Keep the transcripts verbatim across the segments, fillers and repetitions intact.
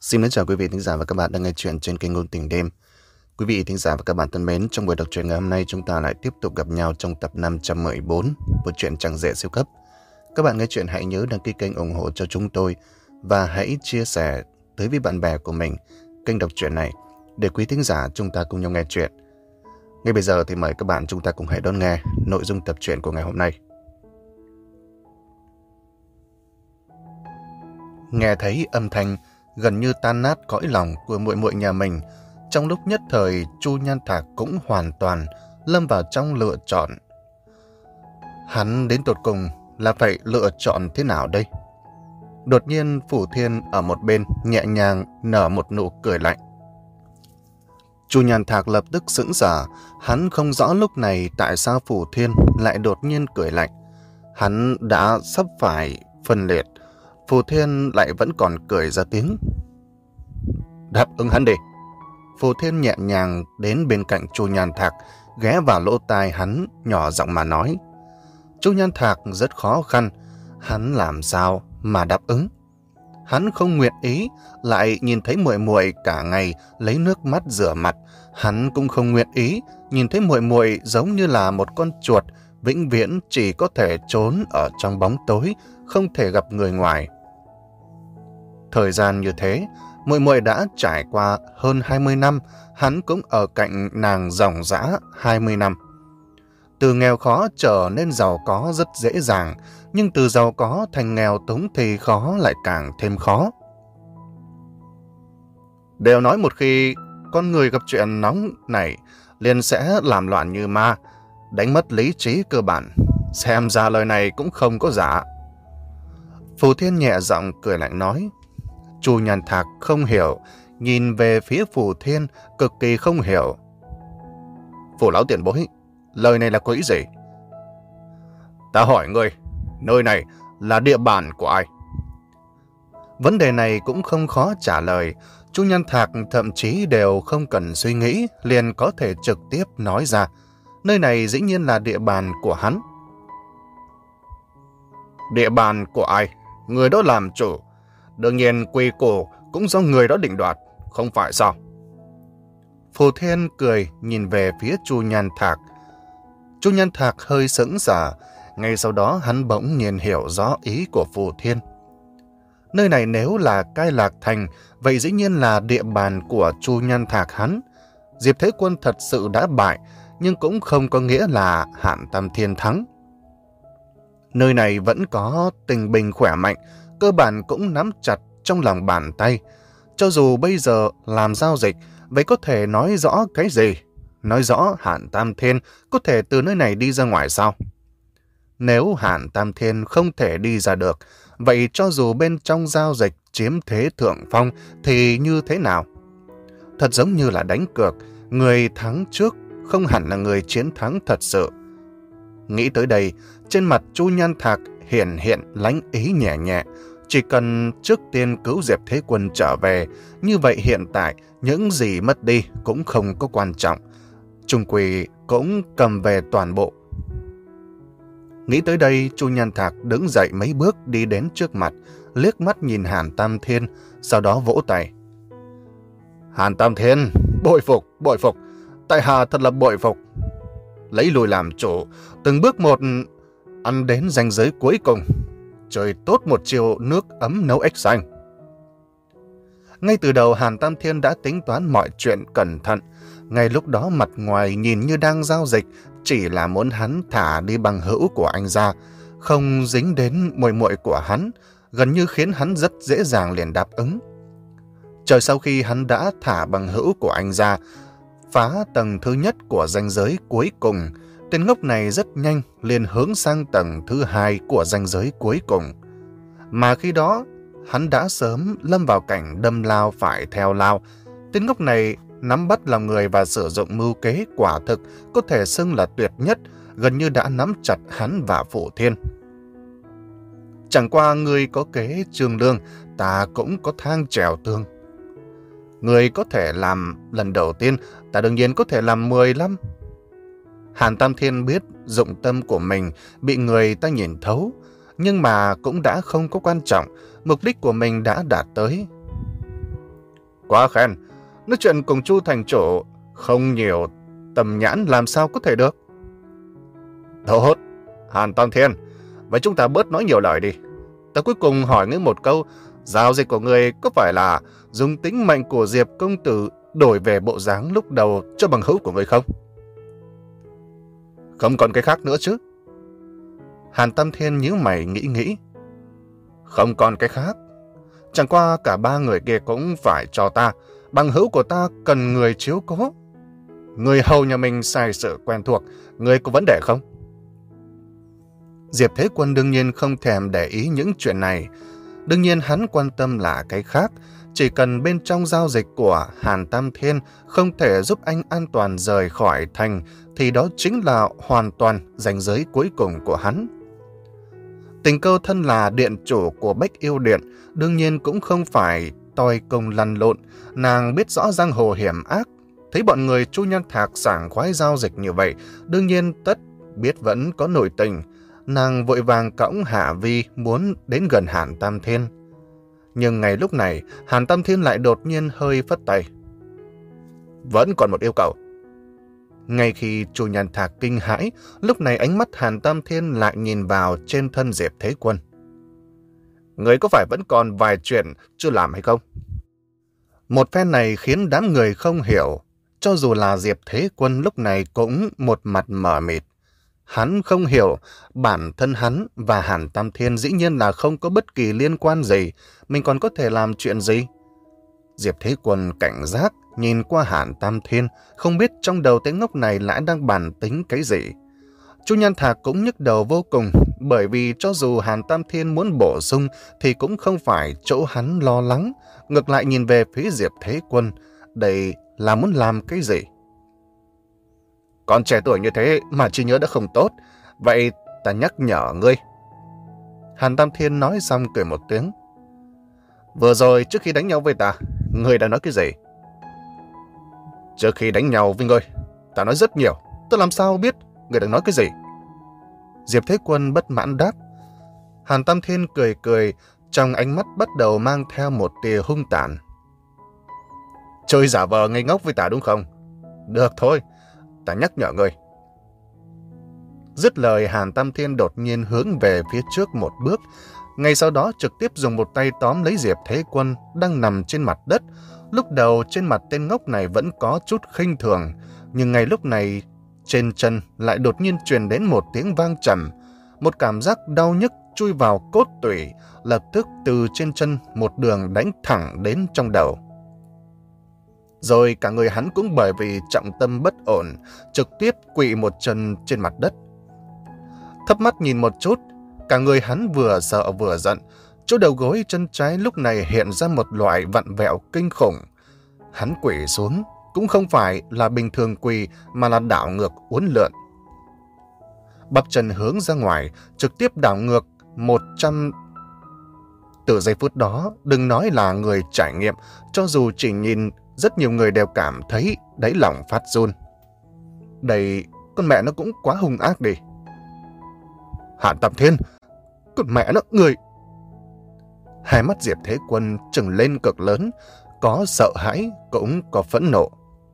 Xin mến chào quý vị thính giả và các bạn đang nghe chuyện trên kênh Ngôn Tình Đêm. Quý vị thính giả và các bạn thân mến, trong buổi đọc truyện ngày hôm nay chúng ta lại tiếp tục gặp nhau trong tập năm trăm mười bốn của truyện Chẳng Dễ Siêu Cấp. Các bạn nghe chuyện hãy nhớ đăng ký kênh ủng hộ cho chúng tôi và hãy chia sẻ tới với bạn bè của mình kênh đọc truyện này để quý thính giả chúng ta cùng nhau nghe chuyện. Ngay bây giờ thì mời các bạn chúng ta cùng hãy đón nghe nội dung tập truyện của ngày hôm nay. Nghe thấy âm thanh gần như tan nát cõi lòng của muội muội nhà mình, trong lúc nhất thời Chu Nhan Thạc cũng hoàn toàn lâm vào trong lựa chọn. Hắn đến tột cùng là phải lựa chọn thế nào đây? Đột nhiên Phủ Thiên ở một bên nhẹ nhàng nở một nụ cười lạnh. Chu Nhan Thạc lập tức sững sờ, hắn không rõ lúc này tại sao Phủ Thiên lại đột nhiên cười lạnh. Hắn đã sắp phải phân liệt, Phủ Thiên lại vẫn còn cười ra tiếng. Đáp ứng hắn đi. Phủ Thiên nhẹ nhàng đến bên cạnh Chu Nhan Thạc, ghé vào lỗ tai hắn, nhỏ giọng mà nói. Chu Nhan Thạc rất khó khăn, hắn làm sao mà đáp ứng? Hắn không nguyện ý, lại nhìn thấy muội muội cả ngày lấy nước mắt rửa mặt. Hắn cũng không nguyện ý, nhìn thấy muội muội giống như là một con chuột, vĩnh viễn chỉ có thể trốn ở trong bóng tối, không thể gặp người ngoài. Thời gian như thế, muội muội đã trải qua hơn hai mươi năm, hắn cũng ở cạnh nàng ròng rã hai mươi năm. Từ nghèo khó trở nên giàu có rất dễ dàng, nhưng từ giàu có thành nghèo túng thì khó lại càng thêm khó. Đều nói một khi con người gặp chuyện nóng này, liền sẽ làm loạn như ma, đánh mất lý trí cơ bản. Xem ra lời này cũng không có giả. Phủ Thiên nhẹ giọng cười lạnh nói. Chu Nhan Thạc không hiểu, nhìn về phía Phủ Thiên cực kỳ không hiểu. Phủ lão tiền bối, lời này là có ý gì? Ta hỏi ngươi, nơi này là địa bàn của ai? Vấn đề này cũng không khó trả lời. Chu Nhan Thạc thậm chí đều không cần suy nghĩ, liền có thể trực tiếp nói ra. Nơi này dĩ nhiên là địa bàn của hắn. Địa bàn của ai? Người đó làm chủ. Đương nhiên quy củ cũng do người đó định đoạt, không phải sao? Phủ Thiên cười nhìn về phía Chu Nhan Thạc. Chu Nhan Thạc hơi sững sờ, ngay sau đó hắn bỗng nhiên hiểu rõ ý của Phủ Thiên. Nơi này nếu là Cai Lạc Thành, vậy dĩ nhiên là địa bàn của Chu Nhan Thạc hắn. Diệp Thế Quân thật sự đã bại, nhưng cũng không có nghĩa là Hạn Tam Thiên thắng. Nơi này vẫn có tình bình khỏe mạnh, cơ bản cũng nắm chặt trong lòng bàn tay. Cho dù bây giờ làm giao dịch, vậy có thể nói rõ cái gì? Nói rõ Hạn Tam Thiên có thể từ nơi này đi ra ngoài sao? Nếu Hạn Tam Thiên không thể đi ra được, vậy cho dù bên trong giao dịch chiếm thế thượng phong thì như thế nào? Thật giống như là đánh cược, người thắng trước không hẳn là người chiến thắng thật sự. Nghĩ tới đây, trên mặt Chu Nhan Thạc hiển hiện lánh ý nhẹ nhẹ. Chỉ cần trước tiên cứu Diệp Thế Quân trở về, như vậy hiện tại những gì mất đi cũng không có quan trọng. Trung Quỳ cũng cầm về toàn bộ. Nghĩ tới đây, Chu Nhan Thạc đứng dậy mấy bước đi đến trước mặt, liếc mắt nhìn Hàn Tam Thiên, sau đó vỗ tay. Hàn Tam Thiên, bội phục, bội phục, tại hạ thật là bội phục. Lấy lùi làm chủ, từng bước một ăn đến ranh giới cuối cùng. Trời tốt một chiều nước ấm nấu ếch xanh. Ngay từ đầu Hàn Tam Thiên đã tính toán mọi chuyện cẩn thận. Ngay lúc đó mặt ngoài nhìn như đang giao dịch, chỉ là muốn hắn thả đi bằng hữu của anh ra, không dính đến muội muội của hắn, gần như khiến hắn rất dễ dàng liền đáp ứng. Chờ sau khi hắn đã thả bằng hữu của anh ra, phá tầng thứ nhất của ranh giới cuối cùng, tên ngốc này rất nhanh liền hướng sang tầng thứ hai của ranh giới cuối cùng. Mà khi đó, hắn đã sớm lâm vào cảnh đâm lao phải theo lao. Tên ngốc này nắm bắt lòng người và sử dụng mưu kế quả thực có thể xưng là tuyệt nhất, gần như đã nắm chặt hắn và Phủ Thiên. Chẳng qua người có kế trương lương, ta cũng có thang trèo tương. Người có thể làm lần đầu tiên, ta đương nhiên có thể làm mười lăm. Hàn Tam Thiên biết dụng tâm của mình bị người ta nhìn thấu, nhưng mà cũng đã không có quan trọng, mục đích của mình đã đạt tới. Quá khen, nói chuyện cùng Chu thành chủ không nhiều tầm nhãn làm sao có thể được. Tốt, Hàn Tam Thiên, vậy chúng ta bớt nói nhiều lời đi. Ta cuối cùng hỏi ngươi một câu, giao dịch của ngươi có phải là dùng tính mệnh của Diệp công tử đổi về bộ dáng lúc đầu cho bằng hữu của ngươi không? Không còn cái khác nữa chứ? Hàn Tam Thiên nhíu mày nghĩ nghĩ. Không còn cái khác. Chẳng qua cả ba người kia cũng phải cho ta. Bằng hữu của ta cần người chiếu cố. Người hầu nhà mình sai sự quen thuộc. Người có vấn đề không? Diệp Thế Quân đương nhiên không thèm để ý những chuyện này. Đương nhiên hắn quan tâm là cái khác. Chỉ cần bên trong giao dịch của Hàn Tam Thiên không thể giúp anh an toàn rời khỏi thành, thì đó chính là hoàn toàn ranh giới cuối cùng của hắn. Tình Cơ thân là điện chủ của Bách Yêu Điện, đương nhiên cũng không phải toi công lăn lộn. Nàng biết rõ giang hồ hiểm ác. Thấy bọn người Chu Nhan Thạc sảng khoái giao dịch như vậy, đương nhiên tất biết vẫn có nội tình. Nàng vội vàng cõng Hạ Vi muốn đến gần Hàn Tam Thiên. Nhưng ngay lúc này, Hàn Tam Thiên lại đột nhiên hơi phất tay. Vẫn còn một yêu cầu. Ngay khi Chu Nhan Thạc kinh hãi, lúc này ánh mắt Hàn Tam Thiên lại nhìn vào trên thân Diệp Thế Quân. Người có phải vẫn còn vài chuyện chưa làm hay không? Một phen này khiến đám người không hiểu. Cho dù là Diệp Thế Quân lúc này cũng một mặt mờ mịt. Hắn không hiểu, bản thân hắn và Hàn Tam Thiên dĩ nhiên là không có bất kỳ liên quan gì. Mình còn có thể làm chuyện gì? Diệp Thế Quân cảnh giác, nhìn qua Hàn Tam Thiên, không biết trong đầu tên ngốc này lại đang bàn tính cái gì. Chu Nhan Thạc cũng nhức đầu vô cùng, bởi vì cho dù Hàn Tam Thiên muốn bổ sung thì cũng không phải chỗ hắn lo lắng. Ngược lại nhìn về phía Diệp Thế Quân, đây là muốn làm cái gì? Còn trẻ tuổi như thế mà trí nhớ đã không tốt, vậy ta nhắc nhở ngươi. Hàn Tam Thiên nói xong cười một tiếng. Vừa rồi trước khi đánh nhau với ta, ngươi đã nói cái gì? Trước khi đánh nhau với ngươi, ta nói rất nhiều, ta làm sao biết ngươi đang nói cái gì? Diệp Thế Quân bất mãn đáp. Hàn Tam Thiên cười cười, trong ánh mắt bắt đầu mang theo một tia hung tàn. Chơi giả vờ ngây ngốc với ta đúng không? Được thôi, ta nhắc nhở ngươi. Dứt lời, Hàn Tam Thiên đột nhiên hướng về phía trước một bước, ngay sau đó trực tiếp dùng một tay tóm lấy Diệp Thế Quân đang nằm trên mặt đất. Lúc đầu trên mặt tên ngốc này vẫn có chút khinh thường, nhưng ngay lúc này trên chân lại đột nhiên truyền đến một tiếng vang trầm. Một cảm giác đau nhức chui vào cốt tủy, lập tức từ trên chân một đường đánh thẳng đến trong đầu. Rồi cả người hắn cũng bởi vì trọng tâm bất ổn, trực tiếp quỵ một chân trên mặt đất. Thấp mắt nhìn một chút, cả người hắn vừa sợ vừa giận. Chỗ đầu gối chân trái lúc này hiện ra một loại vặn vẹo kinh khủng. Hắn quỵ xuống, cũng không phải là bình thường quỳ mà là đảo ngược uốn lượn. Bắp chân hướng ra ngoài, trực tiếp đảo ngược một trăm... Từ giây phút đó, đừng nói là người trải nghiệm, cho dù chỉ nhìn, rất nhiều người đều cảm thấy đáy lòng phát run. Đây, con mẹ nó cũng quá hung ác đi. Hàn Tam Thiên, con mẹ nó, người... Hai mắt Diệp Thế Quân trừng lên cực lớn, có sợ hãi, cũng có phẫn nộ.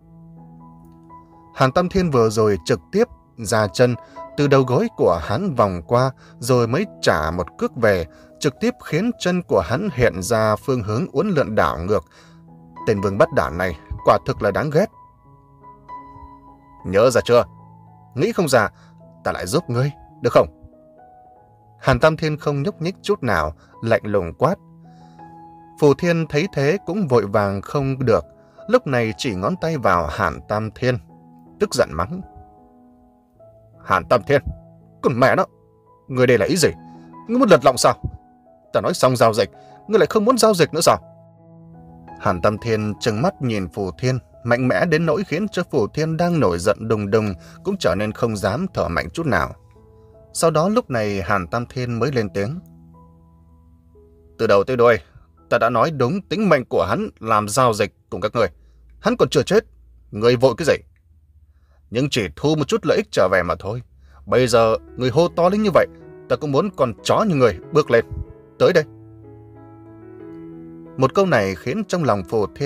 Hàn Tam Thiên vừa rồi trực tiếp ra chân, từ đầu gối của hắn vòng qua, rồi mới trả một cước về, trực tiếp khiến chân của hắn hiện ra phương hướng uốn lượn đảo ngược. Tên vương bắt đản này quả thực là đáng ghét. Nhớ ra chưa? Nghĩ không ra, ta lại giúp ngươi, được không? Hàn Tam Thiên không nhúc nhích chút nào, lạnh lùng quát. Phù Thiên thấy thế cũng vội vàng không được, lúc này chỉ ngón tay vào Hàn Tam Thiên, tức giận mắng. Hàn Tam Thiên, con mẹ nó, ngươi đây là ý gì? Ngươi muốn lật lọng sao? Ta nói xong giao dịch, ngươi lại không muốn giao dịch nữa sao? Hàn Tam Thiên trừng mắt nhìn Phù Thiên, mạnh mẽ đến nỗi khiến cho Phù Thiên đang nổi giận đùng đùng cũng trở nên không dám thở mạnh chút nào. Sau đó lúc này Hàn Tam Thiên mới lên tiếng. Từ đầu tới đuôi, ta đã nói đúng tính mệnh của hắn làm giao dịch cùng các người. Hắn còn chưa chết, người vội cái gì? Nhưng chỉ thu một chút lợi ích trở về mà thôi. Bây giờ người hô to lên như vậy, ta cũng muốn con chó như người bước lên. Tới đây. Một câu này khiến trong lòng Phù Thiên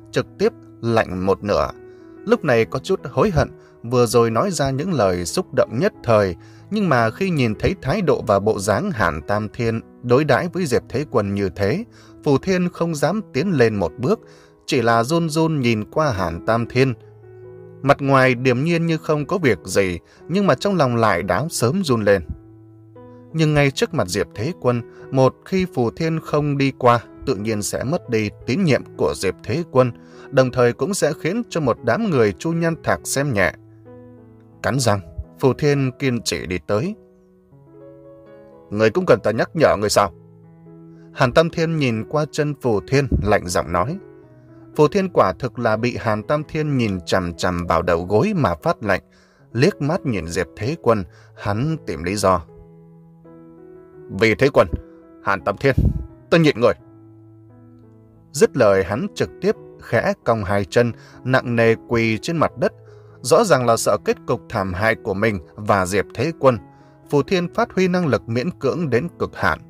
trực tiếp lạnh một nửa. Lúc này có chút hối hận, vừa rồi nói ra những lời xúc động nhất thời, nhưng mà khi nhìn thấy thái độ và bộ dáng Hàn Tam Thiên đối đãi với Diệp Thế Quân như thế, Phù Thiên không dám tiến lên một bước, chỉ là run run nhìn qua Hàn Tam Thiên. Mặt ngoài điềm nhiên như không có việc gì, nhưng mà trong lòng lại đã sớm run lên. Nhưng ngay trước mặt Diệp Thế Quân, một khi Phù Thiên không đi qua, tự nhiên sẽ mất đi tín nhiệm của Diệp Thế Quân, đồng thời cũng sẽ khiến cho một đám người Chu Nhan Thạc xem nhẹ. Cắn răng, Phù Thiên kiên trì đi tới. Người cũng cần ta nhắc nhở người sao? Hàn Tam Thiên nhìn qua chân Phù Thiên, lạnh giọng nói. Phù Thiên quả thực là bị Hàn Tam Thiên nhìn chằm chằm vào đầu gối mà phát lạnh, liếc mắt nhìn Diệp Thế Quân, hắn tìm lý do. Vì Thế Quân, Hàn Tam Thiên, ta nhịn người. Dứt lời hắn trực tiếp khẽ cong hai chân, nặng nề quỳ trên mặt đất, rõ ràng là sợ kết cục thảm hại của mình và Diệp Thế Quân. Phù Thiên phát huy năng lực miễn cưỡng đến cực hạn.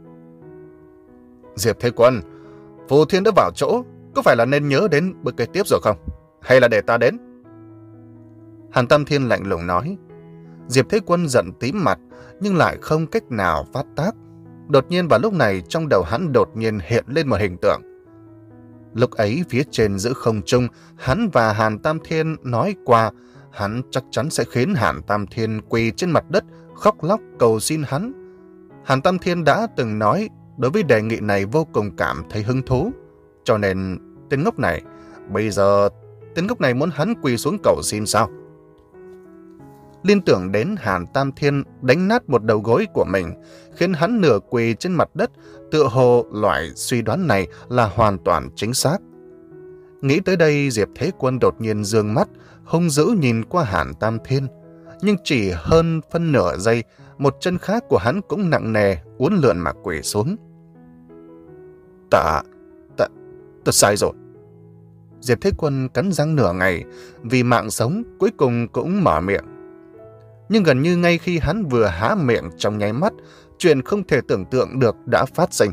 Diệp Thế Quân, Phù Thiên đã vào chỗ, có phải là nên nhớ đến bước kế tiếp rồi không? Hay là để ta đến? Hàn Tam Thiên lạnh lùng nói. Diệp Thế Quân giận tím mặt, nhưng lại không cách nào phát tác. Đột nhiên vào lúc này, trong đầu hắn đột nhiên hiện lên một hình tượng. Lúc ấy phía trên giữa không trung, hắn và Hàn Tam Thiên nói qua, hắn chắc chắn sẽ khiến Hàn Tam Thiên quỳ trên mặt đất, khóc lóc cầu xin hắn. Hàn Tam Thiên đã từng nói, đối với đề nghị này vô cùng cảm thấy hứng thú. Cho nên, tên ngốc này, bây giờ tên ngốc này muốn hắn quỳ xuống cầu xin sao? Liên tưởng đến Hàn Tam Thiên đánh nát một đầu gối của mình, khiến hắn nửa quỳ trên mặt đất, tựa hồ loại suy đoán này là hoàn toàn chính xác. Nghĩ tới đây, Diệp Thế Quân đột nhiên giương mắt, hung dữ nhìn qua Hàn Tam Thiên. Nhưng chỉ hơn phân nửa giây, một chân khác của hắn cũng nặng nề, uốn lượn mà quỳ xuống. Ta, ta, ta sai rồi. Diệp Thế Quân cắn răng nửa ngày, vì mạng sống cuối cùng cũng mở miệng. Nhưng gần như ngay khi hắn vừa há miệng trong nháy mắt, chuyện không thể tưởng tượng được đã phát sinh.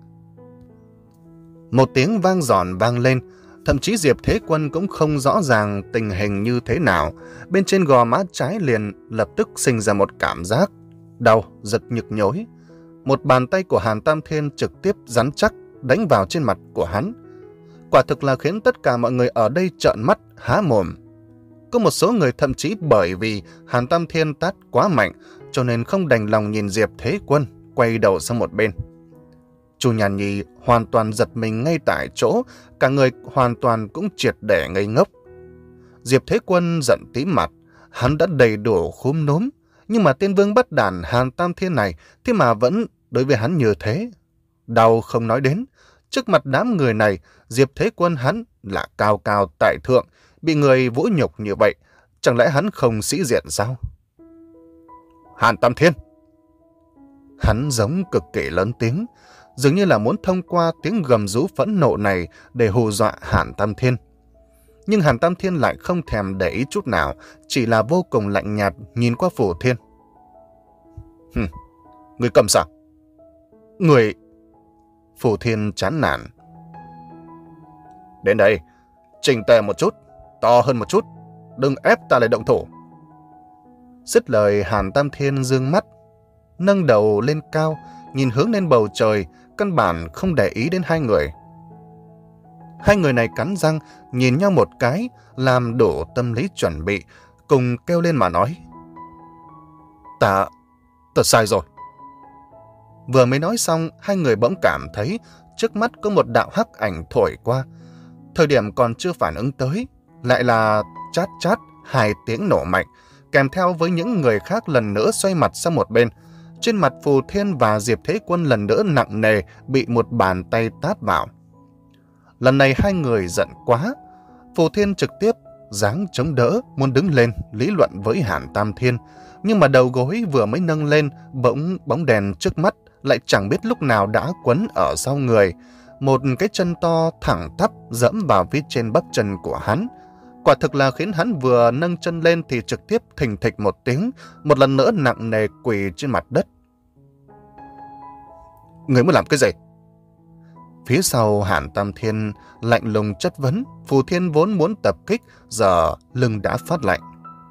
Một tiếng vang giòn vang lên, thậm chí Diệp Thế Quân cũng không rõ ràng tình hình như thế nào. Bên trên gò má trái liền lập tức sinh ra một cảm giác đau, giật nhức nhối. Một bàn tay của Hàn Tam Thiên trực tiếp rắn chắc đánh vào trên mặt của hắn. Quả thực là khiến tất cả mọi người ở đây trợn mắt há mồm. Có một số người thậm chí bởi vì Hàn Tam Thiên tát quá mạnh, cho nên không đành lòng nhìn Diệp Thế Quân, quay đầu sang một bên. Chu Nhàn Nhi hoàn toàn giật mình ngay tại chỗ, cả người hoàn toàn cũng triệt để ngây ngốc. Diệp Thế Quân giận tím mặt, hắn đã đầy đủ khúm núm, nhưng mà tên vương bất đàn Hàn Tam Thiên này thế mà vẫn đối với hắn như thế. Đau không nói đến, trước mặt đám người này, Diệp Thế Quân hắn là cao cao tại thượng, bị người vũ nhục như vậy, chẳng lẽ hắn không sĩ diện sao? Hàn Tam Thiên! Hắn giống cực kỳ lớn tiếng, dường như là muốn thông qua tiếng gầm rú phẫn nộ này để hù dọa Hàn Tam Thiên. Nhưng Hàn Tam Thiên lại không thèm để ý chút nào, chỉ là vô cùng lạnh nhạt nhìn qua Phù Thiên. Hừm, người cầm sao? Người... Phù Thiên chán nản. Đến đây, chỉnh tề một chút, to hơn một chút, đừng ép ta lại động thủ. Dứt lời, Hàn Tam Thiên dương mắt, nâng đầu lên cao, nhìn hướng lên bầu trời, căn bản không để ý đến hai người. Hai người này cắn răng, nhìn nhau một cái, làm đủ tâm lý chuẩn bị, cùng kêu lên mà nói. Ta, ta sai rồi. Vừa mới nói xong, hai người bỗng cảm thấy trước mắt có một đạo hắc ảnh thổi qua. Thời điểm còn chưa phản ứng tới, lại là chát chát hai tiếng nổ mạnh, kèm theo với những người khác lần nữa xoay mặt sang một bên. Trên mặt Phù Thiên và Diệp Thế Quân lần nữa nặng nề bị một bàn tay tát vào. Lần này hai người giận quá, Phù Thiên trực tiếp giáng chống đỡ, muốn đứng lên lý luận với Hàn Tam Thiên, nhưng mà đầu gối vừa mới nâng lên, bỗng bóng đèn trước mắt lại chẳng biết lúc nào đã quấn ở sau người. Một cái chân to thẳng tắp dẫm vào phía trên bắp chân của hắn. Quả thực là khiến hắn vừa nâng chân lên thì trực tiếp thình thịch một tiếng, một lần nữa nặng nề quỳ trên mặt đất. Người muốn làm cái gì? Phía sau Hàn Tam Thiên lạnh lùng chất vấn, Phù Thiên vốn muốn tập kích, giờ lưng đã phát lạnh.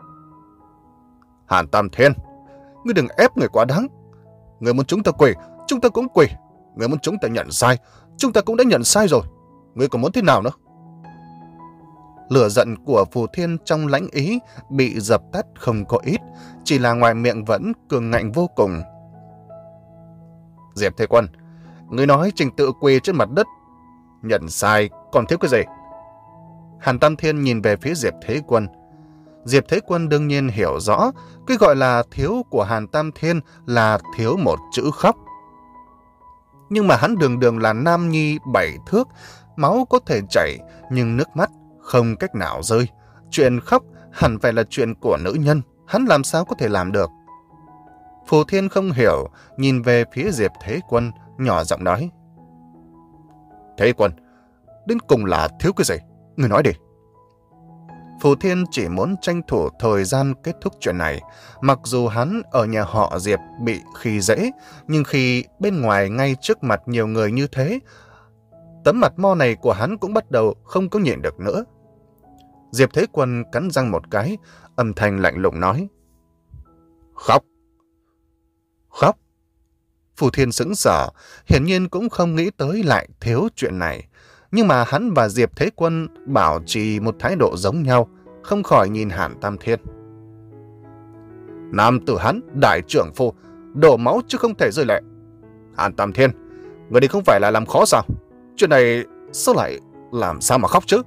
Hàn Tam Thiên, ngươi đừng ép người quá đáng. Người muốn chúng ta quỳ, chúng ta cũng quỳ. Người muốn chúng ta nhận sai, chúng ta cũng đã nhận sai rồi. Ngươi còn muốn thế nào nữa? Lửa giận của Phù Thiên trong lãnh ý bị dập tắt không có ít, chỉ là ngoài miệng vẫn cường ngạnh vô cùng. Diệp Thế Quân, ngươi nói trình tự quỳ trên mặt đất, nhận sai còn thiếu cái gì? Hàn Tam Thiên nhìn về phía Diệp Thế Quân. Diệp Thế Quân đương nhiên hiểu rõ, cái gọi là thiếu của Hàn Tam Thiên là thiếu một chữ khóc. Nhưng mà hắn đường đường là nam nhi bảy thước, máu có thể chảy, nhưng nước mắt không cách nào rơi. Chuyện khóc hẳn phải là chuyện của nữ nhân, hắn làm sao có thể làm được? Phù Thiên không hiểu, nhìn về phía Diệp Thế Quân, nhỏ giọng nói. Thế Quân, đến cùng là thiếu cái gì? Ngươi nói đi. Phù Thiên chỉ muốn tranh thủ thời gian kết thúc chuyện này. Mặc dù hắn ở nhà họ Diệp bị khi dễ, nhưng khi bên ngoài ngay trước mặt nhiều người như thế, tấm mặt mo này của hắn cũng bắt đầu không có nhịn được nữa. Diệp Thế Quân cắn răng một cái, âm thanh lạnh lùng nói. Khóc. Khóc. Phù Thiên sững sờ, hiển nhiên cũng không nghĩ tới lại thiếu chuyện này. Nhưng mà hắn và Diệp Thế Quân bảo trì một thái độ giống nhau, không khỏi nhìn Hàn Tam Thiên. Nam tử hắn, đại trưởng phu, đổ máu chứ không thể rơi lệ. Hàn Tam Thiên, người đi không phải là làm khó sao? Chuyện này sao lại làm sao mà khóc chứ?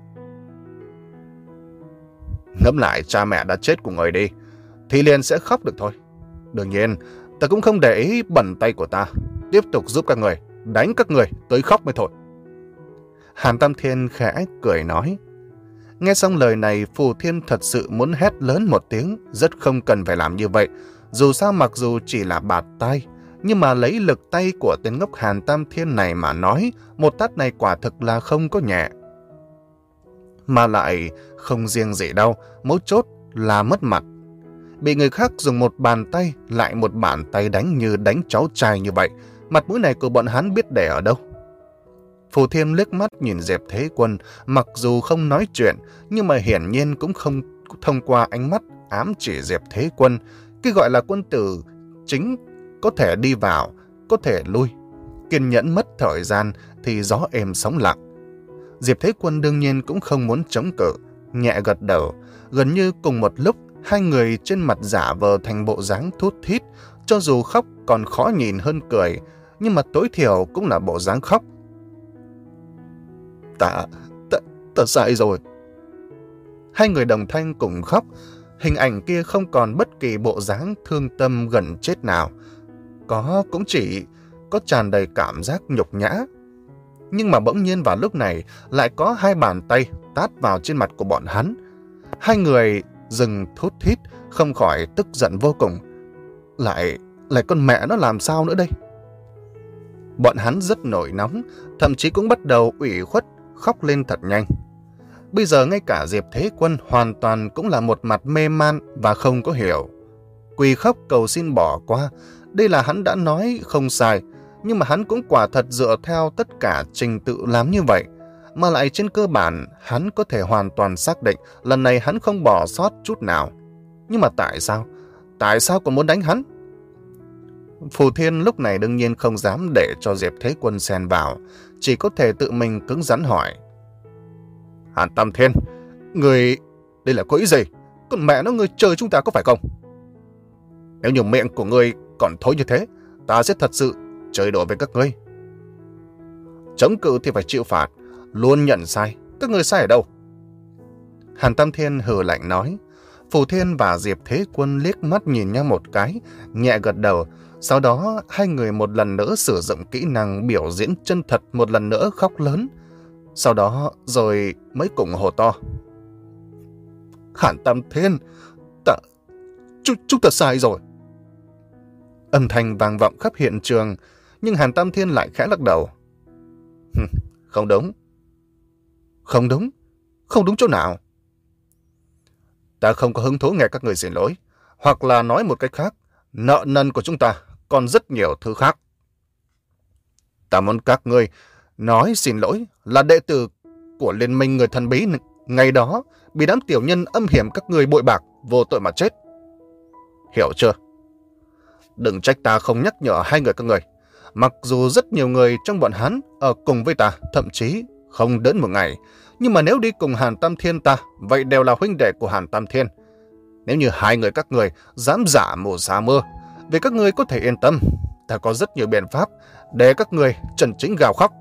Ngẫm lại cha mẹ đã chết của người đi, thì liền sẽ khóc được thôi. Đương nhiên, ta cũng không để ý bẩn tay của ta, tiếp tục giúp các người, đánh các người tới khóc mới thôi. Hàn Tam Thiên khẽ cười nói. Nghe xong lời này, Phù Thiên thật sự muốn hét lớn một tiếng, rất không cần phải làm như vậy. Dù sao mặc dù chỉ là bạt tay, nhưng mà lấy lực tay của tên ngốc Hàn Tam Thiên này mà nói, một tát này quả thực là không có nhẹ. Mà lại không riêng gì đâu, mấu chốt là mất mặt. Bị người khác dùng một bàn tay, lại một bàn tay đánh như đánh cháu trai như vậy, mặt mũi này của bọn hắn biết để ở đâu. Phù Thiên liếc mắt nhìn Diệp Thế Quân, mặc dù không nói chuyện, nhưng mà hiển nhiên cũng không thông qua ánh mắt ám chỉ Diệp Thế Quân. Cái gọi là quân tử chính có thể đi vào, có thể lui. Kiên nhẫn mất thời gian thì gió êm sóng lặng. Diệp Thế Quân đương nhiên cũng không muốn chống cự, nhẹ gật đầu. Gần như cùng một lúc, hai người trên mặt giả vờ thành bộ dáng thút thít, cho dù khóc còn khó nhìn hơn cười, nhưng mà tối thiểu cũng là bộ dáng khóc. Ta, ta, ta sai rồi. Hai người đồng thanh cùng khóc, hình ảnh kia không còn bất kỳ bộ dáng thương tâm gần chết nào. Có cũng chỉ có tràn đầy cảm giác nhục nhã. Nhưng mà bỗng nhiên vào lúc này lại có hai bàn tay tát vào trên mặt của bọn hắn. Hai người dừng thút thít, không khỏi tức giận vô cùng. Lại, lại con mẹ nó làm sao nữa đây? Bọn hắn rất nổi nóng, thậm chí cũng bắt đầu ủy khuất, khóc lên thật nhanh. Bây giờ ngay cả Diệp Thế Quân hoàn toàn cũng là một mặt mê man và không có hiểu. Quỳ khóc cầu xin bỏ qua, đây là hắn đã nói không sai, nhưng mà hắn cũng quả thật dựa theo tất cả trình tự làm như vậy. Mà lại trên cơ bản, hắn có thể hoàn toàn xác định lần này hắn không bỏ sót chút nào. Nhưng mà tại sao? Tại sao còn muốn đánh hắn? Phù Thiên lúc này đương nhiên không dám để cho Diệp Thế Quân xen vào, chỉ có thể tự mình cứng rắn hỏi. Hàn Tam Thiên, người... đây là có ý gì? Còn mẹ nó người chơi chúng ta có phải không? Nếu như miệng của người còn thối như thế, ta sẽ thật sự chơi đổ với các ngươi. Chống cự thì phải chịu phạt, luôn nhận sai. Các ngươi sai ở đâu? Hàn Tam Thiên hừ lạnh nói. Phù Thiên và Diệp Thế Quân liếc mắt nhìn nhau một cái, nhẹ gật đầu. Sau đó, hai người một lần nữa sử dụng kỹ năng biểu diễn chân thật, một lần nữa khóc lớn. Sau đó, rồi mới cùng hô to. Hàn Tam Thiên, ta... Chúng, chúng ta sai rồi. Âm thanh vang vọng khắp hiện trường, nhưng Hàn Tam Thiên lại khẽ lắc đầu. Không đúng. Không đúng? Không đúng chỗ nào? Ta không có hứng thú nghe các người xin lỗi. Hoặc là nói một cách khác, nợ nần của chúng ta còn rất nhiều thứ khác. Ta muốn các ngươi nói xin lỗi là đệ tử của Liên minh người thần bí ngày đó bị đám tiểu nhân âm hiểm các người bội bạc vô tội mà chết. Hiểu chưa? Đừng trách ta không nhắc nhở hai người các người. Mặc dù rất nhiều người trong bọn hắn ở cùng với ta, thậm chí không đến một ngày, nhưng mà nếu đi cùng Hàn Tam Thiên ta, vậy đều là huynh đệ của Hàn Tam Thiên. Nếu như hai người các người dám giả mù sa mưa, vì các người có thể yên tâm, ta có rất nhiều biện pháp để các người chân chính gào khóc.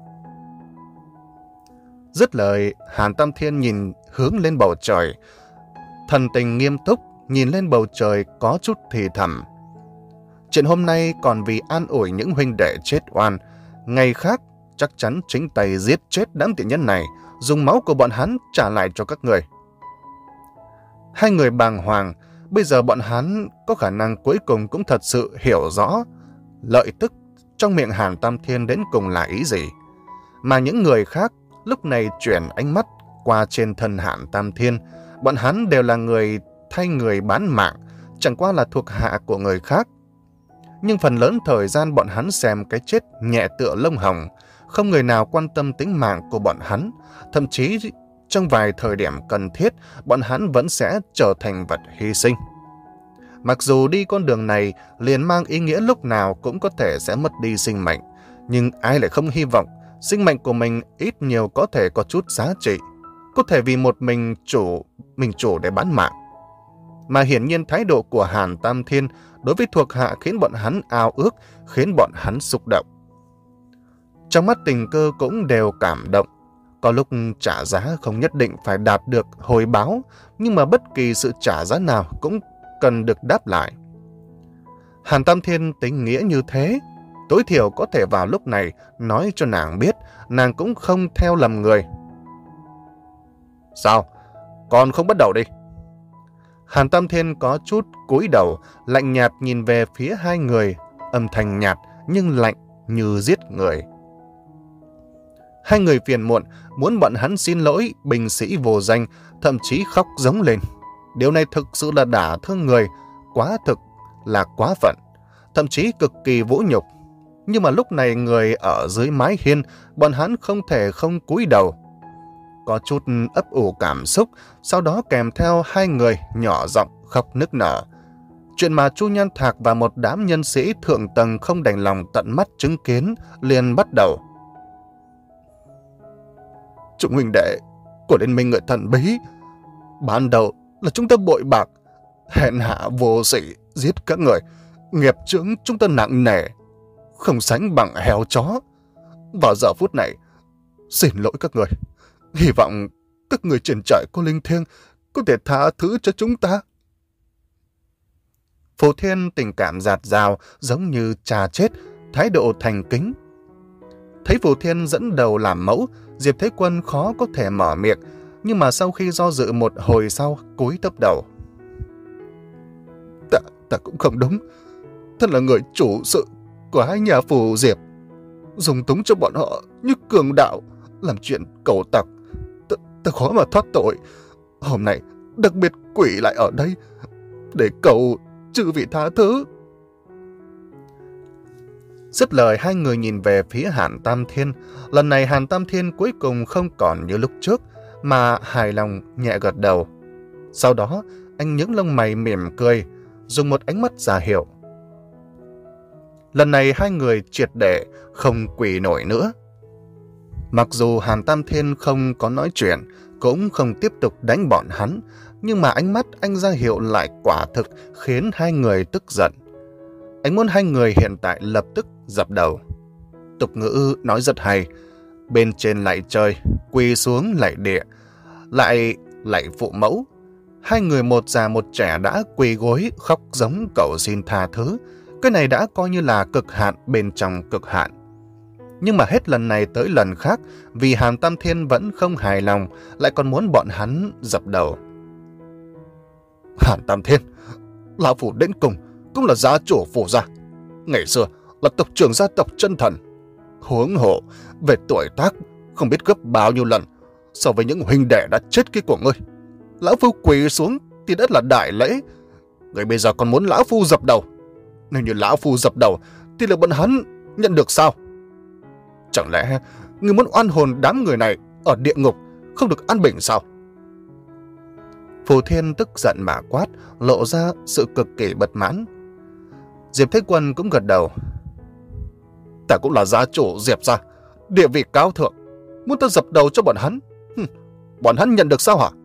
Dứt lời, Hàn Tam Thiên nhìn hướng lên bầu trời, thần tình nghiêm túc nhìn lên bầu trời có chút thì thầm. Chuyện hôm nay còn vì an ủi những huynh đệ chết oan, ngày khác chắc chắn chính tay giết chết đám tiện nhân này, dùng máu của bọn hắn trả lại cho các người. Hai người bàng hoàng, bây giờ bọn hắn có khả năng cuối cùng cũng thật sự hiểu rõ lợi tức trong miệng Hàn Tam Thiên đến cùng là ý gì. Mà những người khác lúc này chuyển ánh mắt qua trên thân Hàn Tam Thiên, bọn hắn đều là người thay người bán mạng, chẳng qua là thuộc hạ của người khác. Nhưng phần lớn thời gian bọn hắn xem cái chết nhẹ tựa lông hồng, không người nào quan tâm tính mạng của bọn hắn, thậm chí trong vài thời điểm cần thiết, bọn hắn vẫn sẽ trở thành vật hy sinh. Mặc dù đi con đường này liền mang ý nghĩa lúc nào cũng có thể sẽ mất đi sinh mệnh, nhưng ai lại không hy vọng sinh mệnh của mình ít nhiều có thể có chút giá trị, có thể vì một mình chủ, mình chủ để bán mạng. Mà hiển nhiên thái độ của Hàn Tam Thiên đối với thuộc hạ khiến bọn hắn ao ước, khiến bọn hắn xúc động. Trong mắt Tình Cơ cũng đều cảm động. Có lúc trả giá không nhất định phải đạt được hồi báo, nhưng mà bất kỳ sự trả giá nào cũng cần được đáp lại. Hàn Tam Thiên tính nghĩa như thế, tối thiểu có thể vào lúc này nói cho nàng biết nàng cũng không theo lầm người. Sao? Còn không bắt đầu đi? Hàn Tam Thiên có chút cúi đầu, lạnh nhạt nhìn về phía hai người, âm thanh nhạt nhưng lạnh như giết người. Hai người phiền muộn, muốn bọn hắn xin lỗi binh sĩ vô danh, thậm chí khóc giống lên. Điều này thực sự là đả thương người, quá thực là quá phận, thậm chí cực kỳ vũ nhục. Nhưng mà lúc này người ở dưới mái hiên, bọn hắn không thể không cúi đầu. Có chút ấp ủ cảm xúc, sau đó kèm theo hai người nhỏ giọng khóc nức nở. Chuyện mà Chu Nhan Thạc và một đám nhân sĩ thượng tầng không đành lòng tận mắt chứng kiến liền bắt đầu. Chúng huynh đệ của Liên minh người thần bí, ban đầu là chúng ta bội bạc, hèn hạ vô sĩ giết các người, nghiệp chướng chúng ta nặng nề, không sánh bằng heo chó. Vào giờ phút này, xin lỗi các người, hy vọng các người trên trời có linh thiêng có thể tha thứ cho chúng ta. Phù Thiên tình cảm dạt dào giống như cha chết, thái độ thành kính. Thấy Phù Thiên dẫn đầu làm mẫu, Diệp Thế Quân khó có thể mở miệng, nhưng mà sau khi do dự một hồi sau, cúi thấp đầu. Ta, ta cũng không đúng. Thân là người chủ sự của hai nhà Phù Diệp, dùng túng cho bọn họ như cường đạo, làm chuyện cầu tặc. Ta, ta khó mà thoát tội. Hôm nay đặc biệt quỷ lại ở đây để cầu chư vị tha thứ. Dứt lời, hai người nhìn về phía Hàn Tam Thiên. Lần này Hàn Tam Thiên cuối cùng không còn như lúc trước, mà hài lòng nhẹ gật đầu. Sau đó, anh nhướng lông mày mỉm cười, dùng một ánh mắt ra hiệu. Lần này hai người triệt để không quỳ nổi nữa. Mặc dù Hàn Tam Thiên không có nói chuyện, cũng không tiếp tục đánh bọn hắn, nhưng mà ánh mắt anh ra hiệu lại quả thực khiến hai người tức giận. Anh muốn hai người hiện tại lập tức dập đầu. Tục ngữ nói rất hay, bên trên lạy trời, quỳ xuống lạy địa, lại lạy phụ mẫu. Hai người một già một trẻ đã quỳ gối khóc giống cầu xin tha thứ. Cái này đã coi như là cực hạn bên trong cực hạn. Nhưng mà hết lần này tới lần khác, vì Hàn Tam Thiên vẫn không hài lòng, lại còn muốn bọn hắn dập đầu. Hàn Tam Thiên, lão Phu đến cùng cũng là gia chủ Phù gia, ngày xưa là tộc trưởng gia tộc Chân Thần. Huống hộ về tuổi tác không biết gấp bao nhiêu lần so với những huynh đệ đã chết kia của ngươi. Lão Phu quỳ xuống thì đã là đại lễ, người bây giờ còn muốn lão Phu dập đầu. Nếu như lão Phu dập đầu thì là bọn hắn nhận được sao? Chẳng lẽ Ngươi muốn oan hồn đám người này ở địa ngục, không được an bình sao? Phù Thiên tức giận mà quát, lộ ra sự cực kỳ bất mãn. Diệp Thế Quân cũng gật đầu. Ta cũng là gia chủ Diệp gia, địa vị cao thượng, muốn ta dập đầu cho bọn hắn. Hừm, bọn hắn nhận được sao hả?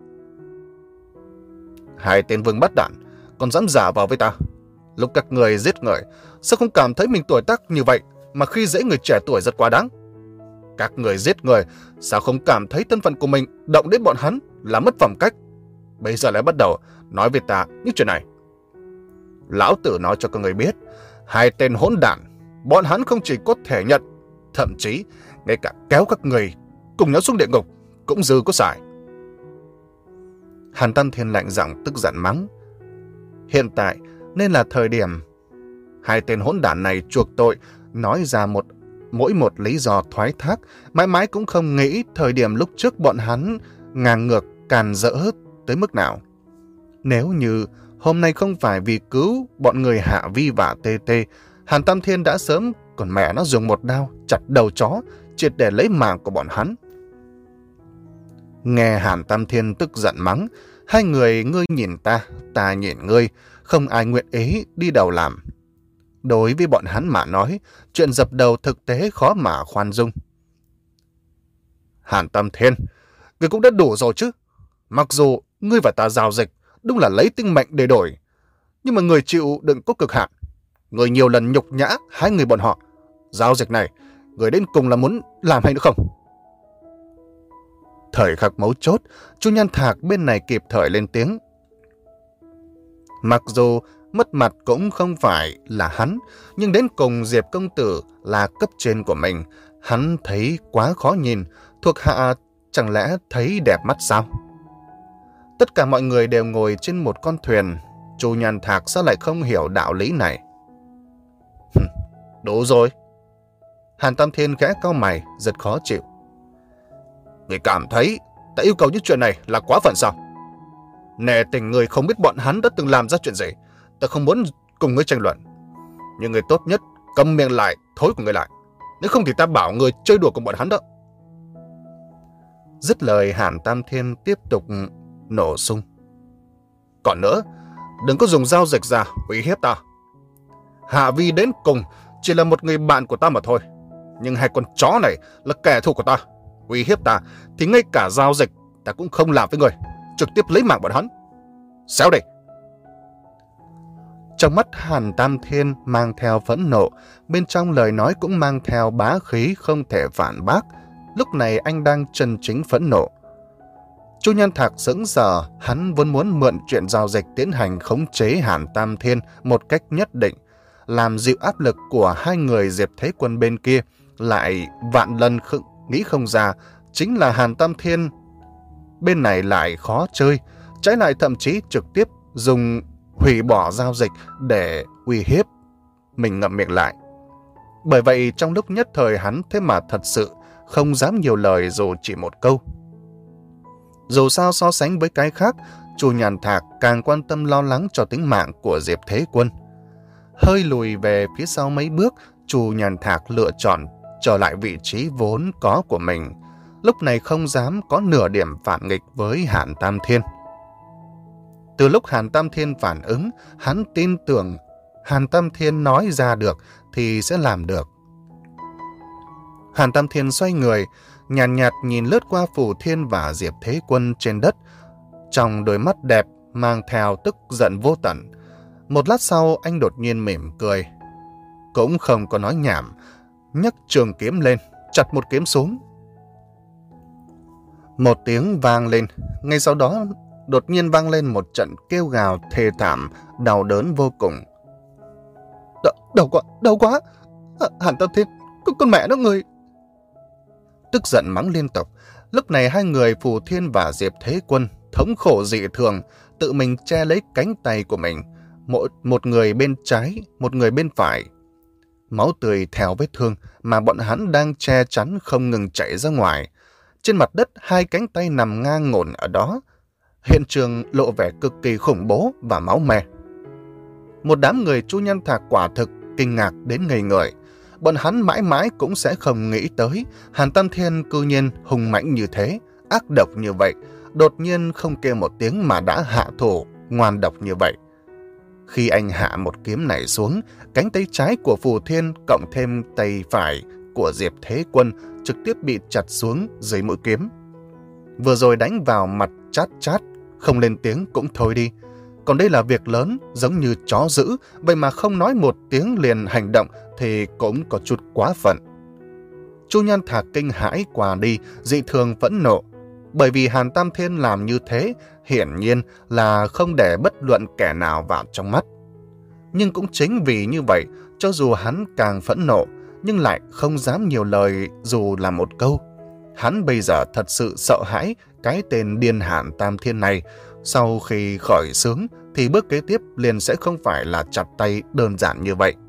Hai tên vương bắt đản, còn dám giả vào với ta. Lúc các người giết người, sao không cảm thấy mình tuổi tác như vậy mà khi dễ người trẻ tuổi rất quá đáng? Các người giết người, sao không cảm thấy thân phận của mình động đến bọn hắn là mất phẩm cách? Bây giờ lại bắt đầu nói với ta những chuyện này. Lão tử nói cho các người biết, hai tên hỗn đản, bọn hắn không chỉ có thể nhận, thậm chí ngay cả kéo các người cùng nhau xuống địa ngục cũng dư có xài. Hàn Tam Thiên lạnh giọng tức giận mắng. Hiện tại nên là thời điểm hai tên hỗn đản này chuộc tội, nói ra một mỗi một lý do thoái thác, mãi mãi cũng không nghĩ thời điểm lúc trước bọn hắn ngang ngược càn rỡ tới mức nào. Nếu như hôm nay không phải vì cứu bọn người Hạ Vi và Tê Tê, Hàn Tam Thiên đã sớm còn mẹ nó dùng một đao chặt đầu chó, triệt để lấy mạng của bọn hắn. Nghe Hàn Tam Thiên tức giận mắng, hai người ngươi nhìn ta, ta nhìn ngươi, không ai nguyện ý đi đầu làm. Đối với bọn hắn mà nói, chuyện dập đầu thực tế khó mà khoan dung. Hàn Tam Thiên, ngươi cũng đã đủ rồi chứ. Mặc dù ngươi và ta giao dịch, đúng là lấy tinh mệnh để đổi, nhưng mà người chịu đựng có cực hạn. Người nhiều lần nhục nhã hai người bọn họ. Giao dịch này, người đến cùng là muốn làm hay nữa không? Thời khắc mấu chốt, Chu Nhan Thạc bên này kịp thời lên tiếng. Mặc dù mất mặt cũng không phải là hắn, nhưng đến cùng Diệp công tử là cấp trên của mình, hắn thấy quá khó nhìn, thuộc hạ chẳng lẽ thấy đẹp mắt sao? Tất cả mọi người đều ngồi trên một con thuyền, Chu Nhan Thạc sao lại không hiểu đạo lý này? Đủ rồi. Hàn Tam Thiên khẽ cau mày, rất khó chịu. Người cảm thấy ta yêu cầu những chuyện này là quá phận sao? Nể tình người không biết bọn hắn đã từng làm ra chuyện gì, ta không muốn cùng ngươi tranh luận. Nhưng người tốt nhất câm miệng lại, thối của người lại. Nếu không thì ta bảo người chơi đùa cùng bọn hắn đó. Dứt lời, Hàn Tam Thiên tiếp tục nổ sung. Còn nữa, đừng có dùng giao dịch ra uy hiếp ta. Hạ Vi đến cùng chỉ là một người bạn của ta mà thôi, nhưng hai con chó này là kẻ thù của ta. Uy hiếp ta thì ngay cả giao dịch ta cũng không làm với người, trực tiếp lấy mạng bọn hắn. Xéo đây. Trong mắt Hàn Tam Thiên mang theo phẫn nộ, bên trong lời nói cũng mang theo bá khí không thể phản bác. Lúc này anh đang chân chính phẫn nộ. Chu Nhan Thạc sững sờ, hắn vốn muốn mượn chuyện giao dịch tiến hành khống chế Hàn Tam Thiên một cách nhất định, làm dịu áp lực của hai người Diệp Thế Quân bên kia, lại vạn lần không, nghĩ không ra chính là Hàn Tam Thiên bên này lại khó chơi, trái lại thậm chí trực tiếp dùng hủy bỏ giao dịch để uy hiếp. Mình ngậm miệng lại. Bởi vậy trong lúc nhất thời hắn thế mà thật sự không dám nhiều lời dù chỉ một câu. Dù sao so sánh với cái khác, Chu Nhan Thạc càng quan tâm lo lắng cho tính mạng của Diệp Thế Quân. Hơi lùi về phía sau mấy bước, Chu Nhan Thạc lựa chọn trở lại vị trí vốn có của mình. Lúc này không dám có nửa điểm phản nghịch với Hàn Tam Thiên. Từ lúc Hàn Tam Thiên phản ứng, hắn tin tưởng Hàn Tam Thiên nói ra được thì sẽ làm được. Hàn Tam Thiên xoay người, nhàn nhạt, nhạt nhìn lướt qua Phù Thiên và Diệp Thế Quân trên đất. Trong đôi mắt đẹp mang theo tức giận vô tận. Một lát sau anh đột nhiên mỉm cười. Cũng không có nói nhảm, nhấc trường kiếm lên, chặt một kiếm xuống. Một tiếng vang lên, ngay sau đó đột nhiên vang lên một trận kêu gào thê thảm, đau đớn vô cùng. Đ đau quá, đau quá! Hàn Tam Thiên, con, con mẹ nó người! Tức giận mắng liên tục. Lúc này hai người Phù Thiên và Diệp Thế Quân thống khổ dị thường, tự mình che lấy cánh tay của mình, mỗi một người bên trái, một người bên phải. Máu tươi theo vết thương mà bọn hắn đang che chắn không ngừng chảy ra ngoài. Trên mặt đất hai cánh tay nằm ngang ngổn ở đó. Hiện trường lộ vẻ cực kỳ khủng bố và máu me. Một đám người Chu Nhan Thạc quả thực kinh ngạc đến ngây người. bọn hắn mãi mãi cũng sẽ không nghĩ tới Hàn Tam Thiên cư nhiên hùng mãnh như thế, ác độc như vậy, đột nhiên không kêu một tiếng mà đã hạ thủ, ngoan độc như vậy. Khi anh hạ một kiếm này xuống, cánh tay trái của Phù Thiên cộng thêm tay phải của Diệp Thế Quân trực tiếp bị chặt xuống dưới mũi kiếm. Vừa rồi đánh vào mặt chát chát, không lên tiếng cũng thôi đi. Còn đây là việc lớn, giống như chó dữ, vậy mà không nói một tiếng liền hành động thì cũng có chút quá phận. Chu Nhan Thạc kinh hãi qua đi, dị thường phẫn nộ. Bởi vì Hàn Tam Thiên làm như thế, hiển nhiên là không để bất luận kẻ nào vào trong mắt. Nhưng cũng chính vì như vậy, cho dù hắn càng phẫn nộ, nhưng lại không dám nhiều lời dù là một câu. Hắn bây giờ thật sự sợ hãi cái tên điên Hàn Tam Thiên này. Sau khi khởi xướng thì bước kế tiếp liền sẽ không phải là chặt tay đơn giản như vậy.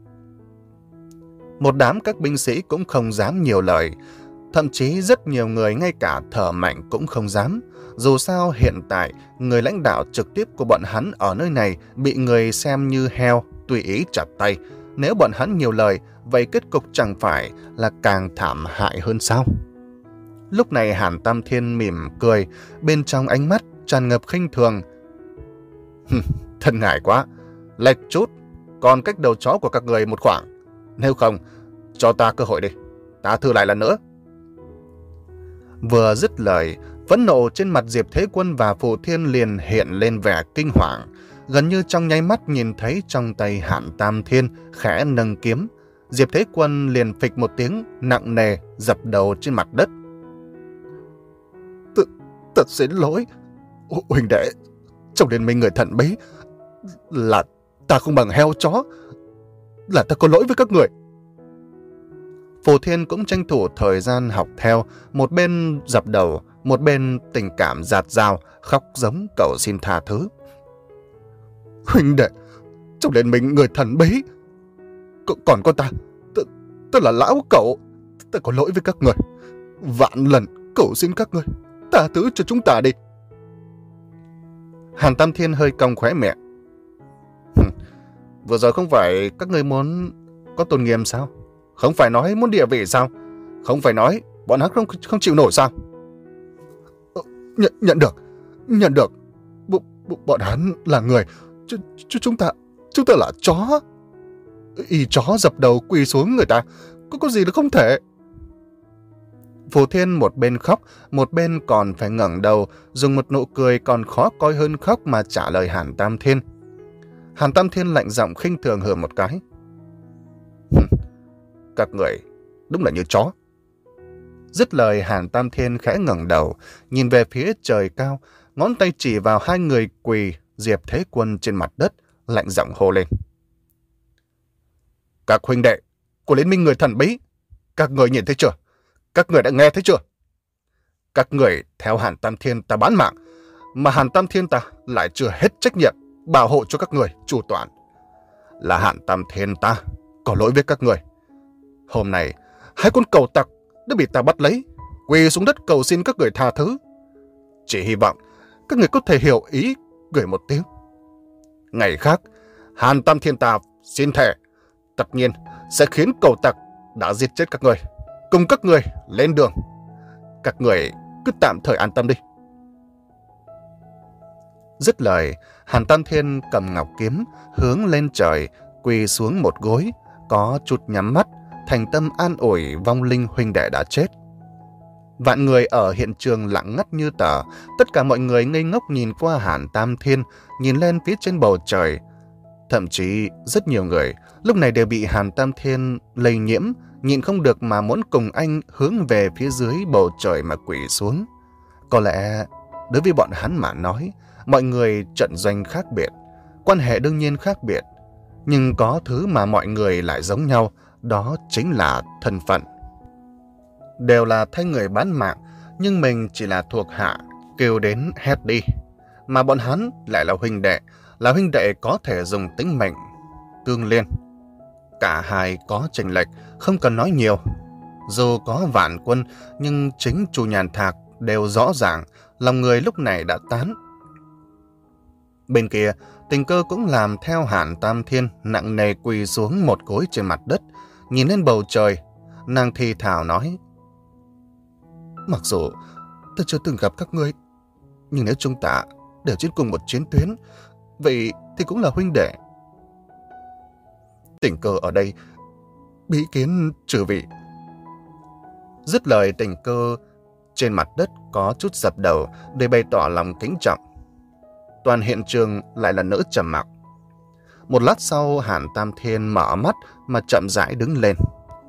Một đám các binh sĩ cũng không dám nhiều lời. Thậm chí rất nhiều người ngay cả thở mạnh cũng không dám. Dù sao hiện tại, người lãnh đạo trực tiếp của bọn hắn ở nơi này bị người xem như heo, tùy ý chặt tay. Nếu bọn hắn nhiều lời, vậy kết cục chẳng phải là càng thảm hại hơn sao? Lúc này Hàn Tam Thiên mỉm cười, bên trong ánh mắt tràn ngập khinh thường. Thân ngại quá, lệch chút, còn cách đầu chó của các người một khoảng. Nếu không, cho ta cơ hội đi, ta thử lại lần nữa. Vừa dứt lời, phẫn nộ trên mặt Diệp Thế Quân và Phù Thiên liền hiện lên vẻ kinh hoàng. Gần như trong nháy mắt nhìn thấy trong tay Hàn Tam Thiên khẽ nâng kiếm, Diệp Thế Quân liền phịch một tiếng nặng nề dập đầu trên mặt đất. Thật xin lỗi, huynh đệ, trong liên minh người thần bí, là ta không bằng heo chó, là ta có lỗi với các người. Phù Thiên cũng tranh thủ thời gian học theo, một bên dập đầu, một bên tình cảm dạt dào, khóc giống cầu xin tha thứ. Huynh đệ, trong liên minh người thần bí, còn có ta, ta là lão cậu, ta có lỗi với các người. Vạn lần cầu xin các người, tha thứ cho chúng ta đi. Hàn Tam Thiên hơi cong khóe miệng. Vừa rồi không phải các người muốn có tôn nghiêm sao? Không phải nói muốn địa vị sao? Không phải nói bọn hắn không, không chịu nổi sao? Nhận, nhận được, nhận được. B, b, bọn hắn là người, ch, ch, chúng ta, chúng ta là chó. Y chó dập đầu quỳ xuống người ta, có có gì là không thể. Phù Thiên một bên khóc, một bên còn phải ngẩng đầu, dùng một nụ cười còn khó coi hơn khóc mà trả lời Hàn Tam Thiên. Hàn Tam Thiên lạnh giọng khinh thường hừ một cái. Các người đúng là như chó. Dứt lời, Hàn Tam Thiên khẽ ngẩng đầu, nhìn về phía trời cao, ngón tay chỉ vào hai người quỳ Diệp Thế Quân trên mặt đất, lạnh giọng hô lên. Các huynh đệ của liên minh người thần bí, các người nhìn thấy chưa? Các người đã nghe thấy chưa? Các người theo Hàn Tam Thiên ta bán mạng, mà Hàn Tam Thiên ta lại chưa hết trách nhiệm bảo hộ cho các người chu toàn. Là Hàn Tam Thiên ta có lỗi với các người. Hôm nay, hai con cẩu tặc đã bị ta bắt lấy, quỳ xuống đất cầu xin các người tha thứ. Chỉ hy vọng các người có thể hiểu ý gửi một tiếng. Ngày khác, Hàn Tam Thiên ta xin thề, tất nhiên sẽ khiến cẩu tặc đã giết chết các người, cùng các người lên đường. Các người cứ tạm thời an tâm đi. Dứt lời, Hàn Tam Thiên cầm ngọc kiếm, hướng lên trời, quỳ xuống một gối, có chút nhắm mắt, thành tâm an ủi vong linh huynh đệ đã chết. Vạn người ở hiện trường lặng ngắt như tờ, tất cả mọi người ngây ngốc nhìn qua Hàn Tam Thiên, nhìn lên phía trên bầu trời. Thậm chí rất nhiều người lúc này đều bị Hàn Tam Thiên lây nhiễm, nhịn không được mà muốn cùng anh hướng về phía dưới bầu trời mà quỳ xuống. Có lẽ đối với bọn hắn mà nói, mọi người trận doanh khác biệt, quan hệ đương nhiên khác biệt, nhưng có thứ mà mọi người lại giống nhau, đó chính là thân phận. Đều là thay người bán mạng, nhưng mình chỉ là thuộc hạ, kêu đến hét đi. Mà bọn hắn lại là huynh đệ, là huynh đệ có thể dùng tính mệnh tương liên. Cả hai có chênh lệch, không cần nói nhiều. Dù có vạn quân, nhưng chính Chu Nhan Thạc đều rõ ràng, lòng người lúc này đã tán. Bên kia, Tình Cơ cũng làm theo Hàn Tam Thiên, nặng nề quỳ xuống một gối trên mặt đất, Nhìn lên bầu trời, nàng thì thào nói: Mặc dù ta chưa từng gặp các ngươi, nhưng nếu chúng ta đều trên cùng một chiến tuyến, vậy thì cũng là huynh đệ. Tình cơ ở đây bí kiến trừ vị. Dứt lời, Tình Cơ trên mặt đất có chút dập đầu để bày tỏ lòng kính trọng. Toàn hiện trường lại là nỗi trầm mặc. Một lát sau, Hàn Tam Thiên mở mắt mà chậm rãi đứng lên.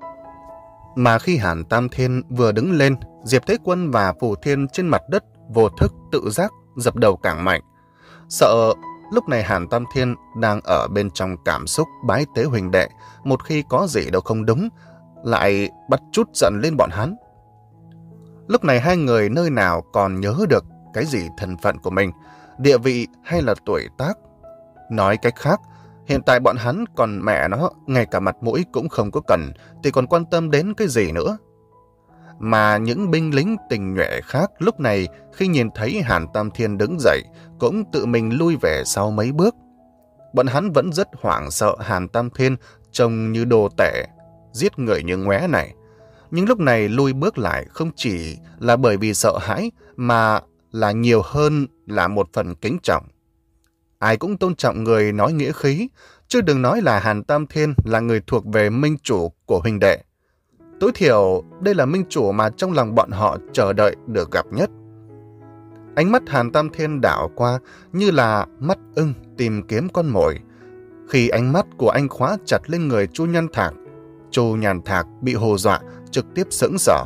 Mà khi Hàn Tam Thiên vừa đứng lên, Diệp Thế Quân và Phù Thiên trên mặt đất vô thức tự giác dập đầu càng mạnh. Sợ lúc này Hàn Tam Thiên đang ở bên trong cảm xúc bái tế huynh đệ, một khi có gì đâu không đúng, lại bắt chút giận lên bọn hắn. Lúc này hai người nơi nào còn nhớ được cái gì thân phận của mình, địa vị hay là tuổi tác. Nói cách khác, hiện tại bọn hắn còn mẹ nó, ngay cả mặt mũi cũng không có cần, thì còn quan tâm đến cái gì nữa. Mà những binh lính tình nhuệ khác lúc này khi nhìn thấy Hàn Tam Thiên đứng dậy cũng tự mình lui về sau mấy bước. Bọn hắn vẫn rất hoảng sợ Hàn Tam Thiên trông như đồ tể, giết người như ngoé này. Nhưng lúc này lui bước lại không chỉ là bởi vì sợ hãi, mà là nhiều hơn là một phần kính trọng. Ai cũng tôn trọng người nói nghĩa khí, chứ đừng nói là Hàn Tam Thiên là người thuộc về minh chủ của huynh đệ. Tối thiểu, đây là minh chủ mà trong lòng bọn họ chờ đợi được gặp nhất. Ánh mắt Hàn Tam Thiên đảo qua như là mắt ưng tìm kiếm con mồi. Khi ánh mắt của anh khóa chặt lên người Chu Nhan Thạc, Chu Nhan Thạc bị hù dọa, trực tiếp sững sờ.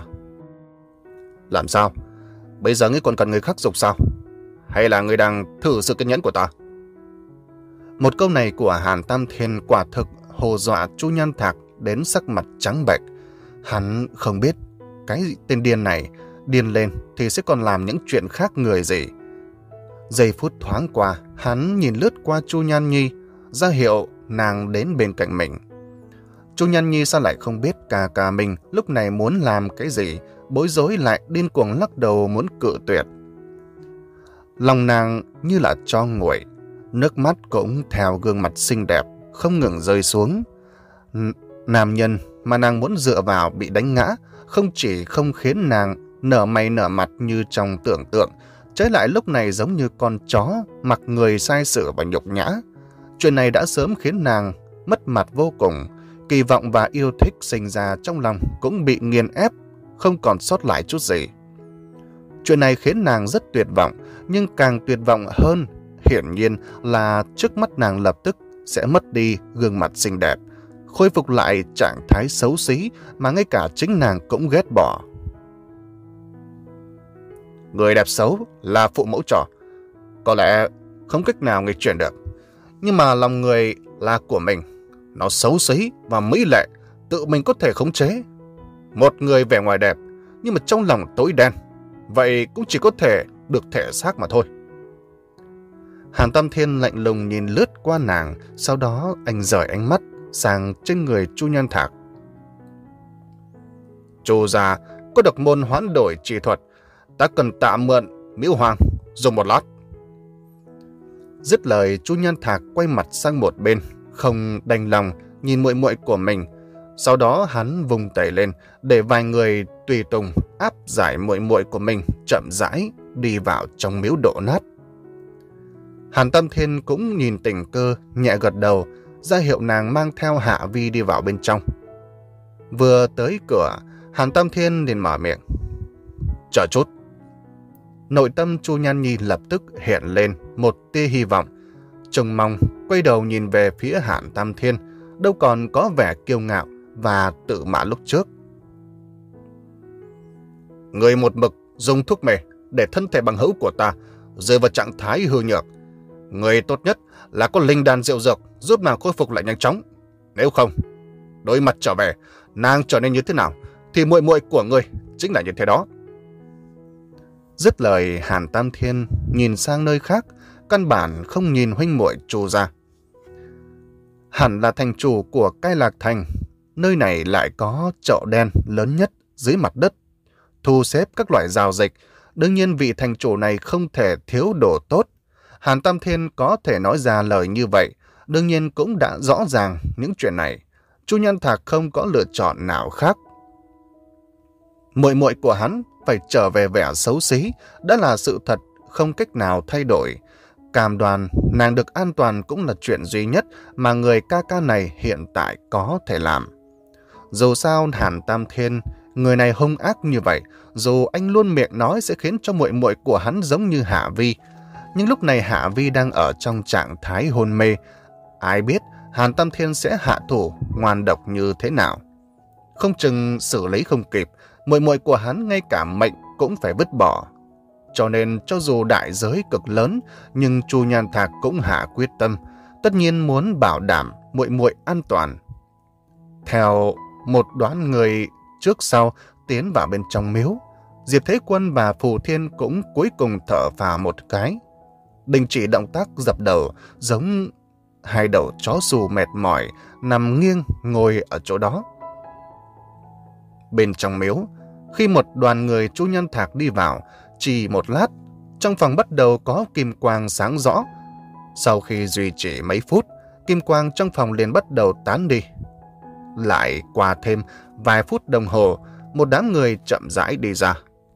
Làm sao? Bây giờ ngươi còn cần người khác dục sao? Hay là ngươi đang thử sự kiên nhẫn của ta? Một câu này của Hàn Tam Thiên quả thực hù dọa Chu Nhan Thạc đến sắc mặt trắng bệch. Hắn không biết cái tên điên này điên lên thì sẽ còn làm những chuyện khác người gì. Giây phút thoáng qua, hắn nhìn lướt qua Chu Nhan Nhi, ra hiệu nàng đến bên cạnh mình. Chu Nhan Nhi sao lại không biết ca ca mình lúc này muốn làm cái gì, bối rối lại điên cuồng lắc đầu muốn cự tuyệt. Lòng nàng như là tro nguội, nước mắt cũng theo gương mặt xinh đẹp không ngừng rơi xuống. N- nam nhân mà nàng muốn dựa vào bị đánh ngã, không chỉ không khiến nàng nở mày nở mặt như trong tưởng tượng, trái lại lúc này giống như con chó mặc người sai sử và nhục nhã. Chuyện này đã sớm khiến nàng mất mặt vô cùng, kỳ vọng và yêu thích sinh ra trong lòng cũng bị nghiền ép, không còn sót lại chút gì. Chuyện này khiến nàng rất tuyệt vọng, nhưng càng tuyệt vọng hơn, hiển nhiên là trước mắt nàng lập tức sẽ mất đi gương mặt xinh đẹp, khôi phục lại trạng thái xấu xí mà ngay cả chính nàng cũng ghét bỏ. Người đẹp xấu là phụ mẫu trò, có lẽ không cách nào nghịch chuyển được, nhưng mà lòng người là của mình, nó xấu xí và mỹ lệ, tự mình có thể khống chế. Một người vẻ ngoài đẹp, nhưng mà trong lòng tối đen, vậy cũng chỉ có thể được thể xác mà thôi. Hàn Tam Thiên lạnh lùng nhìn lướt qua nàng, sau đó anh rời ánh mắt sang trên người Chu Nhan Thạc. Chu gia có độc môn hoán đổi chi thuật, ta cần tạm mượn Miễu Hoàng dùng một lát. Dứt lời, Chu Nhan Thạc quay mặt sang một bên, không đành lòng nhìn muội muội của mình. Sau đó hắn vùng tay lên để vài người tùy tùng áp giải muội muội của mình chậm rãi đi vào trong miếu đổ nát. Hàn Tam Thiên cũng nhìn Tình Cơ, nhẹ gật đầu, ra hiệu nàng mang theo Hạ Vi đi vào bên trong. Vừa tới cửa, Hàn Tam Thiên liền mở miệng. Chờ chút. Nội tâm Chu Nhan Nhi lập tức hiện lên một tia hy vọng, trông mong quay đầu nhìn về phía Hàn Tam Thiên, đâu còn có vẻ kiêu ngạo và tự mãn lúc trước. Người một mực dùng thuốc mê để thân thể bằng hữu của ta rơi vào trạng thái hư nhược. Người tốt nhất là có linh đan diệu dược giúp nàng khôi phục lại nhanh chóng. Nếu không, đối mặt trở về, nàng trở nên như thế nào thì muội muội của ngươi chính là như thế đó. Dứt lời, Hàn Tam Thiên nhìn sang nơi khác, căn bản không nhìn huynh muội Chu gia. Hẳn là thành chủ của Cai Lạc Thành, nơi này lại có chợ đen lớn nhất dưới mặt đất, thu xếp các loại giao dịch. Đương nhiên vị thành chủ này không thể thiếu đồ tốt. Hàn Tam Thiên có thể nói ra lời như vậy, đương nhiên cũng đã rõ ràng những chuyện này. Chu Nhan Thạc không có lựa chọn nào khác. Muội muội của hắn phải trở về vẻ xấu xí đã là sự thật không cách nào thay đổi. Cam đoan nàng được an toàn cũng là chuyện duy nhất mà người ca ca này hiện tại có thể làm. Dù sao Hàn Tam Thiên, người này hung ác như vậy, dù anh luôn miệng nói sẽ khiến cho muội muội của hắn giống như Hạ Vi. Nhưng lúc này Hạ Vi đang ở trong trạng thái hôn mê. Ai biết Hàn Tam Thiên sẽ hạ thủ ngoan độc như thế nào. Không chừng xử lý không kịp, muội muội của hắn ngay cả mệnh cũng phải vứt bỏ. Cho nên cho dù đại giới cực lớn, nhưng Chu Nhan Thạc cũng hạ quyết tâm, tất nhiên muốn bảo đảm muội muội an toàn. Theo một đoán người trước sau tiến vào bên trong miếu, Diệp Thế Quân và Phù Thiên cũng cuối cùng thở phào một cái, đình chỉ động tác dập đầu, giống hai đầu chó xù mệt mỏi nằm nghiêng ngồi ở chỗ đó. Bên trong miếu, khi một đoàn người Chu Nhan Thạc đi vào, chỉ một lát, trong phòng bắt đầu có kim quang sáng rõ. Sau khi duy trì mấy phút, kim quang trong phòng liền bắt đầu tán đi. Lại qua thêm vài phút đồng hồ, một đám người chậm rãi đi ra.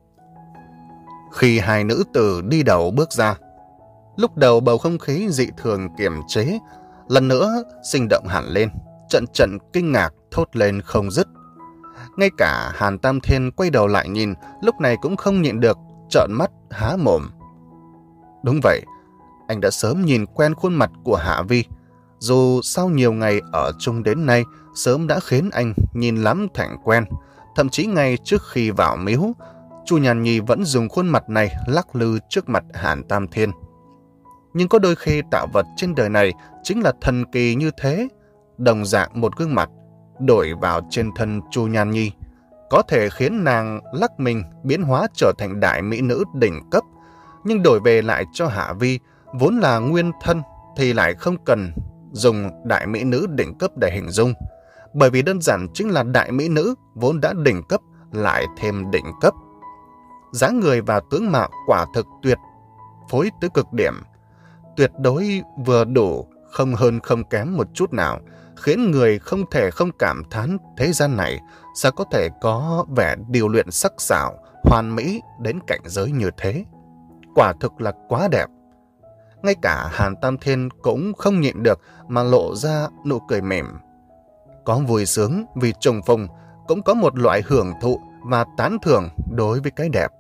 Khi hai nữ tử đi đầu bước ra, lúc đầu bầu không khí dị thường kiềm chế, lần nữa sinh động hẳn lên, trận trận kinh ngạc thốt lên không dứt. Ngay cả Hàn Tam Thiên quay đầu lại nhìn, lúc này cũng không nhịn được, trợn mắt há mồm. Đúng vậy, anh đã sớm nhìn quen khuôn mặt của Hạ Vi. Dù sau nhiều ngày ở chung đến nay, sớm đã khiến anh nhìn lắm thành quen. Thậm chí ngay trước khi vào miếu, Chu Nhàn Nhi vẫn dùng khuôn mặt này lắc lư trước mặt Hàn Tam Thiên. Nhưng có đôi khi tạo vật trên đời này chính là thần kỳ như thế. Đồng dạng một gương mặt đổi vào trên thân Chu Nhàn Nhi, có thể khiến nàng lắc mình biến hóa trở thành đại mỹ nữ đỉnh cấp, nhưng đổi về lại cho Hạ Vi, vốn là nguyên thân, thì lại không cần dùng đại mỹ nữ đỉnh cấp để hình dung, bởi vì đơn giản chính là đại mỹ nữ vốn đã đỉnh cấp lại thêm đỉnh cấp. Dáng người và tướng mạo quả thực tuyệt phối tới cực điểm, tuyệt đối vừa đủ, không hơn không kém một chút nào, khiến người không thể không cảm thán thế gian này sao có thể có vẻ điều luyện sắc sảo, hoàn mỹ đến cảnh giới như thế. Quả thực là quá đẹp. Ngay cả Hàn Tam Thiên cũng không nhịn được mà lộ ra nụ cười mềm. Có vui sướng vì trùng phùng, cũng có một loại hưởng thụ và tán thưởng đối với cái đẹp.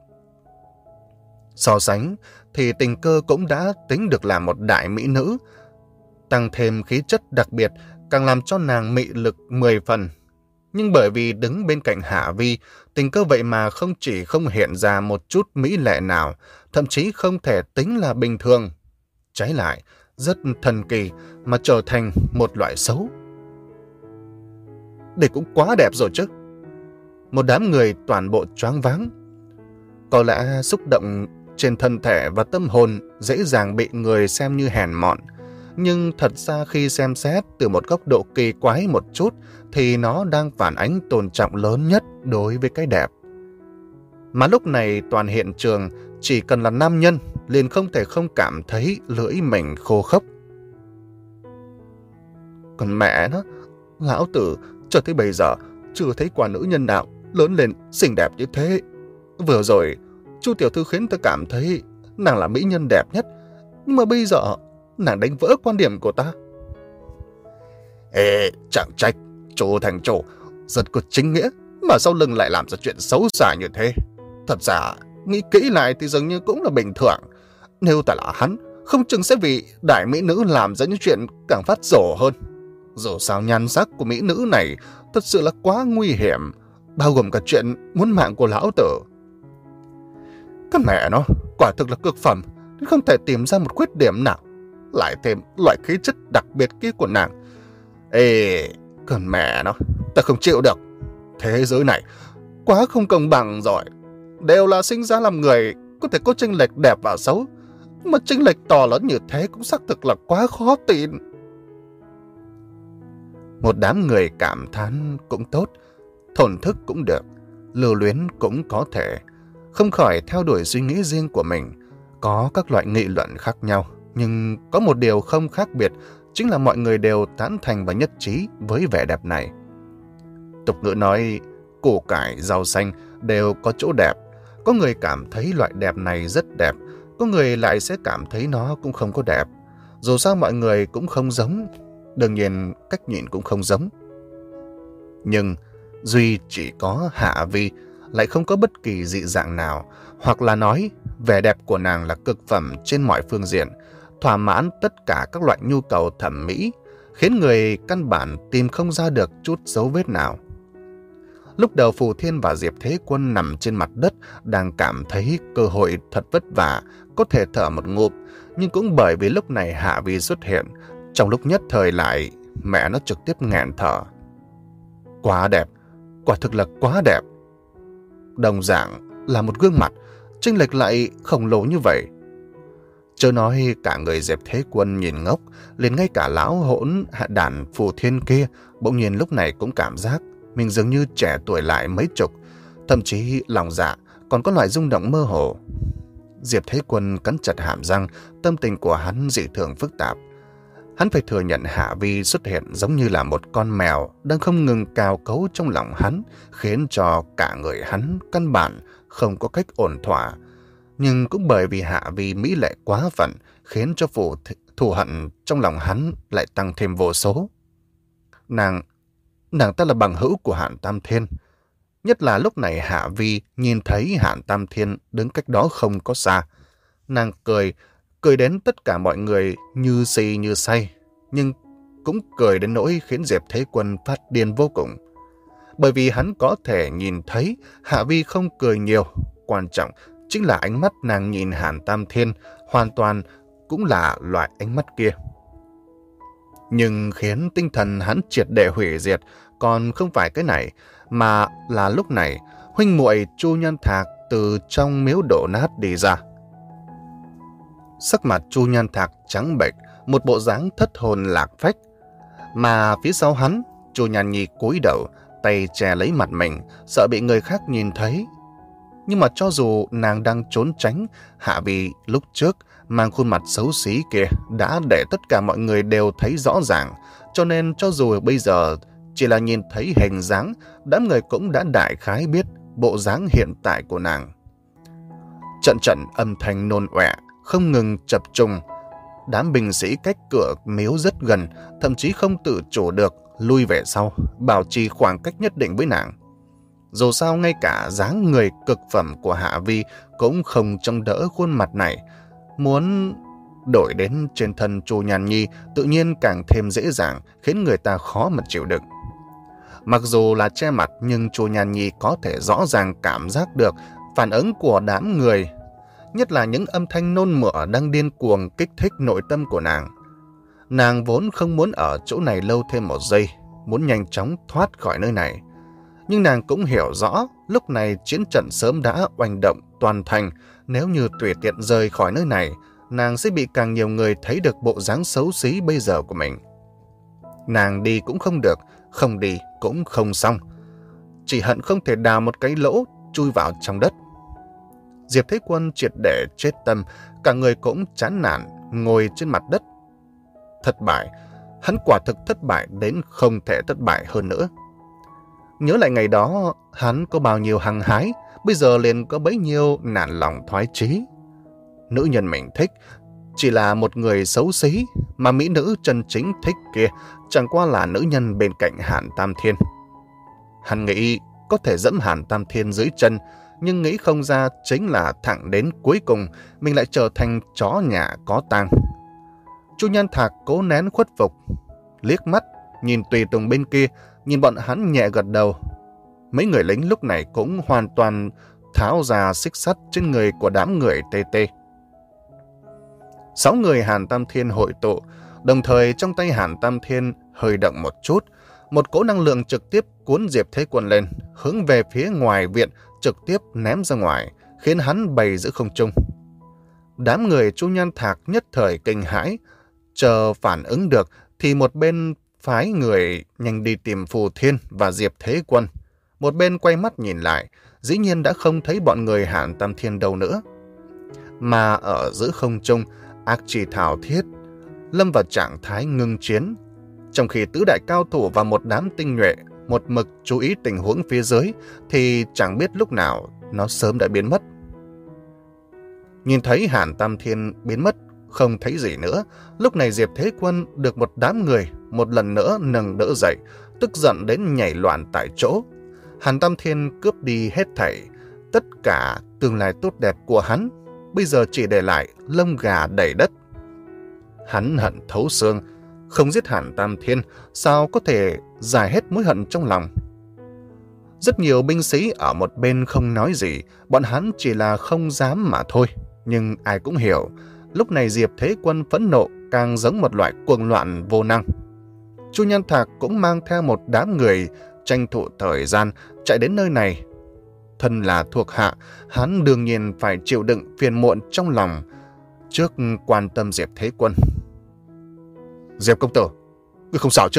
So sánh thì Tình Cơ cũng đã tính được là một đại mỹ nữ, tăng thêm khí chất đặc biệt càng làm cho nàng mị lực mười phần. Nhưng bởi vì đứng bên cạnh Hạ Vi, Tình Cơ vậy mà không chỉ không hiện ra một chút mỹ lệ nào, thậm chí không thể tính là bình thường. Trái lại, rất thần kỳ mà trở thành một loại xấu. Đây cũng quá đẹp rồi chứ. Một đám người toàn bộ choáng váng. Có lẽ xúc động trên thân thể và tâm hồn dễ dàng bị người xem như hèn mọn. Nhưng thật ra khi xem xét từ một góc độ kỳ quái một chút thì nó đang phản ánh tôn trọng lớn nhất đối với cái đẹp. Mà lúc này toàn hiện trường chỉ cần là nam nhân liền không thể không cảm thấy lưỡi mình khô khốc. Còn mẹ nó, lão tử cho tới bây giờ chưa thấy quả nữ nhân nào lớn lên xinh đẹp như thế. Vừa rồi chu tiểu thư khiến tôi cảm thấy nàng là mỹ nhân đẹp nhất, nhưng mà bây giờ nàng đánh vỡ quan điểm của ta. Ê, chẳng trách chủ thành chủ rất có chính nghĩa mà sau lưng lại làm ra chuyện xấu xa như thế. Thật ra nghĩ kỹ lại thì dường như cũng là bình thường. Nếu ta là hắn, không chừng sẽ vì đại mỹ nữ làm ra những chuyện càng phát rổ hơn. Dù sao nhan sắc của mỹ nữ này thật sự là quá nguy hiểm, bao gồm cả chuyện muốn mạng của lão tử. Cái mẹ nó, quả thực là cực phẩm, nên không thể tìm ra một khuyết điểm nào. Lại thêm loại khí chất đặc biệt kia của nàng. Ê, còn mẹ nó, ta không chịu được. Thế giới này quá không công bằng rồi. Đều là sinh ra làm người, có thể có chênh lệch đẹp và xấu, nhưng mà chênh lệch to lớn như thế cũng xác thực là quá khó tin. Một đám người cảm thán cũng tốt, thổn thức cũng được, lưu luyến cũng có thể, không khỏi theo đuổi suy nghĩ riêng của mình. Có các loại nghị luận khác nhau, nhưng có một điều không khác biệt, chính là mọi người đều tán thành và nhất trí với vẻ đẹp này. Tục ngữ nói, củ cải, rau xanh đều có chỗ đẹp. Có người cảm thấy loại đẹp này rất đẹp, có người lại sẽ cảm thấy nó cũng không có đẹp. Dù sao mọi người cũng không giống, đương nhiên cách nhìn cũng không giống. Nhưng duy chỉ có Hạ Vi lại không có bất kỳ dị dạng nào, hoặc là nói vẻ đẹp của nàng là cực phẩm trên mọi phương diện, thỏa mãn tất cả các loại nhu cầu thẩm mỹ, khiến người căn bản tìm không ra được chút dấu vết nào. Lúc đầu Phù Thiên và Diệp Thế Quân nằm trên mặt đất đang cảm thấy cơ hội thật vất vả, có thể thở một ngụm, nhưng cũng bởi vì lúc này Hạ Vi xuất hiện, trong lúc nhất thời lại mẹ nó trực tiếp nghẹn thở. Quá đẹp, quả thực là quá đẹp. Đồng dạng là một gương mặt, chênh lệch lại khổng lồ như vậy. Chớ nói cả người Diệp Thế Quân nhìn ngốc, liền ngay cả lão hỗn hạ đàn Phù Thiên kia bỗng nhiên lúc này cũng cảm giác mình dường như trẻ tuổi lại mấy chục, thậm chí lòng dạ còn có loại rung động mơ hồ. Diệp Thế Quân cắn chặt hàm răng, tâm tình của hắn dị thường phức tạp. Hắn phải thừa nhận Hạ Vi xuất hiện giống như là một con mèo đang không ngừng cào cấu trong lòng hắn, khiến cho cả người hắn căn bản không có cách ổn thỏa. Nhưng cũng bởi vì Hạ Vi mỹ lệ quá phận, khiến cho phụ thù hận trong lòng hắn lại tăng thêm vô số. Nàng, nàng ta là bằng hữu của Hàn Tam Thiên. Nhất là lúc này Hạ Vi nhìn thấy Hàn Tam Thiên đứng cách đó không có xa. Nàng cười, cười đến tất cả mọi người như si như say, nhưng cũng cười đến nỗi khiến Diệp Thế Quân phát điên vô cùng. Bởi vì hắn có thể nhìn thấy Hạ Vi không cười nhiều, quan trọng chính là ánh mắt nàng nhìn Hàn Tam Thiên hoàn toàn cũng là loại ánh mắt kia. Nhưng khiến tinh thần hắn triệt để hủy diệt còn không phải cái này, mà là lúc này huynh muội Chu Nhân Thạc từ trong miếu đổ nát đi ra. Sắc mặt Chu Nhân Thạc trắng bệch, một bộ dáng thất hồn lạc phách. Mà phía sau hắn, Chu Nhan Nhi cúi đầu, tay che lấy mặt mình, sợ bị người khác nhìn thấy. Nhưng mà cho dù nàng đang trốn tránh, Hạ Vi lúc trước mang khuôn mặt xấu xí kia đã để tất cả mọi người đều thấy rõ ràng, cho nên cho dù bây giờ chỉ là nhìn thấy hình dáng, đám người cũng đã đại khái biết bộ dáng hiện tại của nàng. Trận trận âm thanh nôn ọe không ngừng chập trùng. Đám binh sĩ cách cửa miếu rất gần, thậm chí không tự chủ được lui về sau, bảo trì khoảng cách nhất định với nàng. Dù sao ngay cả dáng người cực phẩm của Hạ Vi cũng không chống đỡ khuôn mặt này. Muốn đổi đến trên thân Chu Nhan Nhi tự nhiên càng thêm dễ dàng, khiến người ta khó mà chịu đựng. Mặc dù là che mặt, nhưng Chu Nhan Nhi có thể rõ ràng cảm giác được phản ứng của đám người, nhất là những âm thanh nôn mửa đang điên cuồng kích thích nội tâm của nàng. Nàng vốn không muốn ở chỗ này lâu thêm một giây, muốn nhanh chóng thoát khỏi nơi này. Nhưng nàng cũng hiểu rõ, lúc này chiến trận sớm đã oanh động toàn thành, nếu như tùy tiện rời khỏi nơi này, nàng sẽ bị càng nhiều người thấy được bộ dáng xấu xí bây giờ của mình. Nàng đi cũng không được, không đi cũng không xong. Chỉ hận không thể đào một cái lỗ chui vào trong đất. Diệp Thế Quân triệt để chết tâm, cả người cũng chán nản ngồi trên mặt đất. Thất bại, hắn quả thực thất bại đến không thể thất bại hơn nữa. Nhớ lại ngày đó, hắn có bao nhiêu hăng hái, bây giờ liền có bấy nhiêu nản lòng thoái chí. Nữ nhân mình thích chỉ là một người xấu xí, mà mỹ nữ chân chính thích kia chẳng qua là nữ nhân bên cạnh Hàn Tam Thiên. Hắn nghĩ có thể dẫm Hàn Tam Thiên dưới chân, nhưng nghĩ không ra chính là thẳng đến cuối cùng mình lại trở thành chó nhà có tang. Chu Nhân Thạc cố nén khuất phục, liếc mắt nhìn tùy tùng bên kia, nhìn bọn hắn nhẹ gật đầu. Mấy người lính lúc này cũng hoàn toàn tháo ra xích sắt trên người của đám người tê tê. Sáu người Hàn Tam Thiên hội tụ, đồng thời trong tay Hàn Tam Thiên hơi động một chút, một cỗ năng lượng trực tiếp cuốn Diệp Thế Quân lên, hướng về phía ngoài viện, trực tiếp ném ra ngoài, khiến hắn bay giữa không trung. Đám người Chu Nhan Thạc nhất thời kinh hãi, chờ phản ứng được thì một bên phái người nhanh đi tìm Phù Thiên và Diệp Thế Quân, một bên quay mắt nhìn lại, dĩ nhiên đã không thấy bọn người Hàn Tam Thiên đâu nữa. Mà ở giữa không trung, ác chỉ thảo thiết, lâm vào trạng thái ngưng chiến, trong khi tứ đại cao thủ và một đám tinh nhuệ một mực chú ý tình huống phía dưới thì chẳng biết lúc nào nó sớm đã biến mất. Nhìn thấy Hàn Tam Thiên biến mất, không thấy gì nữa, lúc này Diệp Thế Quân được một đám người một lần nữa nâng đỡ dậy, tức giận đến nhảy loạn tại chỗ. Hàn Tam Thiên cướp đi hết thảy, tất cả tương lai tốt đẹp của hắn, bây giờ chỉ để lại lông gà đầy đất. Hắn hận thấu xương, không giết Hàn Tam Thiên, sao có thể giải hết mối hận trong lòng. Rất nhiều binh sĩ ở một bên không nói gì, bọn hắn chỉ là không dám mà thôi. Nhưng ai cũng hiểu, lúc này Diệp Thế Quân phẫn nộ càng giống một loại cuồng loạn vô năng. Chu Nhan Thạc cũng mang theo một đám người tranh thủ thời gian chạy đến nơi này. Thân là thuộc hạ, hắn đương nhiên phải chịu đựng phiền muộn trong lòng trước quan tâm Diệp Thế Quân. Diệp công tử, ngươi không sao chứ?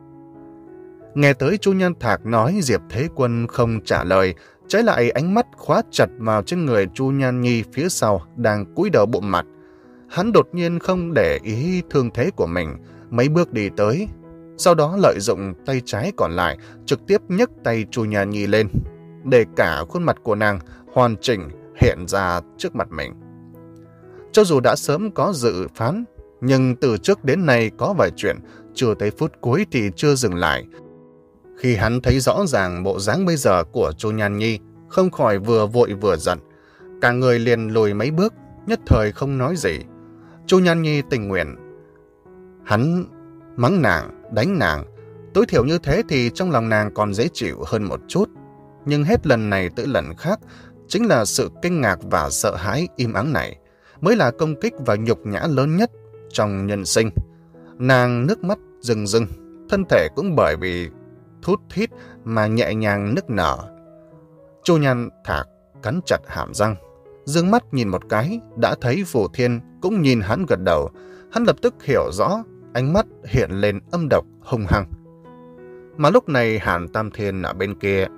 Nghe tới Chu Nhan Thạc nói, Diệp Thế Quân không trả lời, trái lại ánh mắt khóa chặt vào trên người Chu Nhan Nhi phía sau đang cúi đầu bụng mặt. Hắn đột nhiên không để ý thương thế của mình, mấy bước đi tới, sau đó lợi dụng tay trái còn lại trực tiếp nhấc tay Chu Nhan Nhi lên, để cả khuôn mặt của nàng hoàn chỉnh hiện ra trước mặt mình. Cho dù đã sớm có dự phán, nhưng từ trước đến nay có vài chuyện chưa tới phút cuối thì chưa dừng lại. Khi hắn thấy rõ ràng bộ dáng bây giờ của Chu Nhan Nhi, không khỏi vừa vội vừa giận. Cả người liền lùi mấy bước, nhất thời không nói gì. Chu Nhan Nhi tình nguyện. Hắn mắng nàng, đánh nàng. Tối thiểu như thế thì trong lòng nàng còn dễ chịu hơn một chút. Nhưng hết lần này tới lần khác, chính là sự kinh ngạc và sợ hãi im ắng này mới là công kích và nhục nhã lớn nhất trong nhân sinh. Nàng nước mắt rưng rưng, thân thể cũng bởi vì thút thít mà nhẹ nhàng nức nở. Chu Nhan Thạc cắn chặt hàm răng, dương mắt nhìn một cái, đã thấy Phù Thiên cũng nhìn hắn gật đầu. Hắn lập tức hiểu rõ, ánh mắt hiện lên âm độc hung hăng. Mà lúc này Hàn Tam Thiên ở bên kia.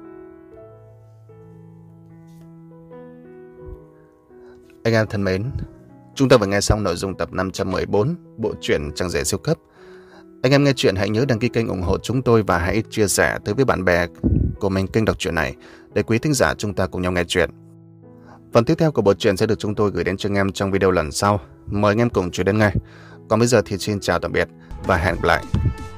Anh em thân mến, chúng ta vừa nghe xong nội dung tập năm trăm mười bốn bộ truyện Trang Rể Siêu Cấp. Anh em nghe chuyện hãy nhớ đăng ký kênh ủng hộ chúng tôi và hãy chia sẻ tới với bạn bè của mình kênh đọc truyện này để quý thính giả chúng ta cùng nhau nghe chuyện. Phần tiếp theo của bộ truyện sẽ được chúng tôi gửi đến cho anh em trong video lần sau. Mời anh em cùng chú đến ngay. Còn bây giờ thì xin chào tạm biệt và hẹn gặp lại.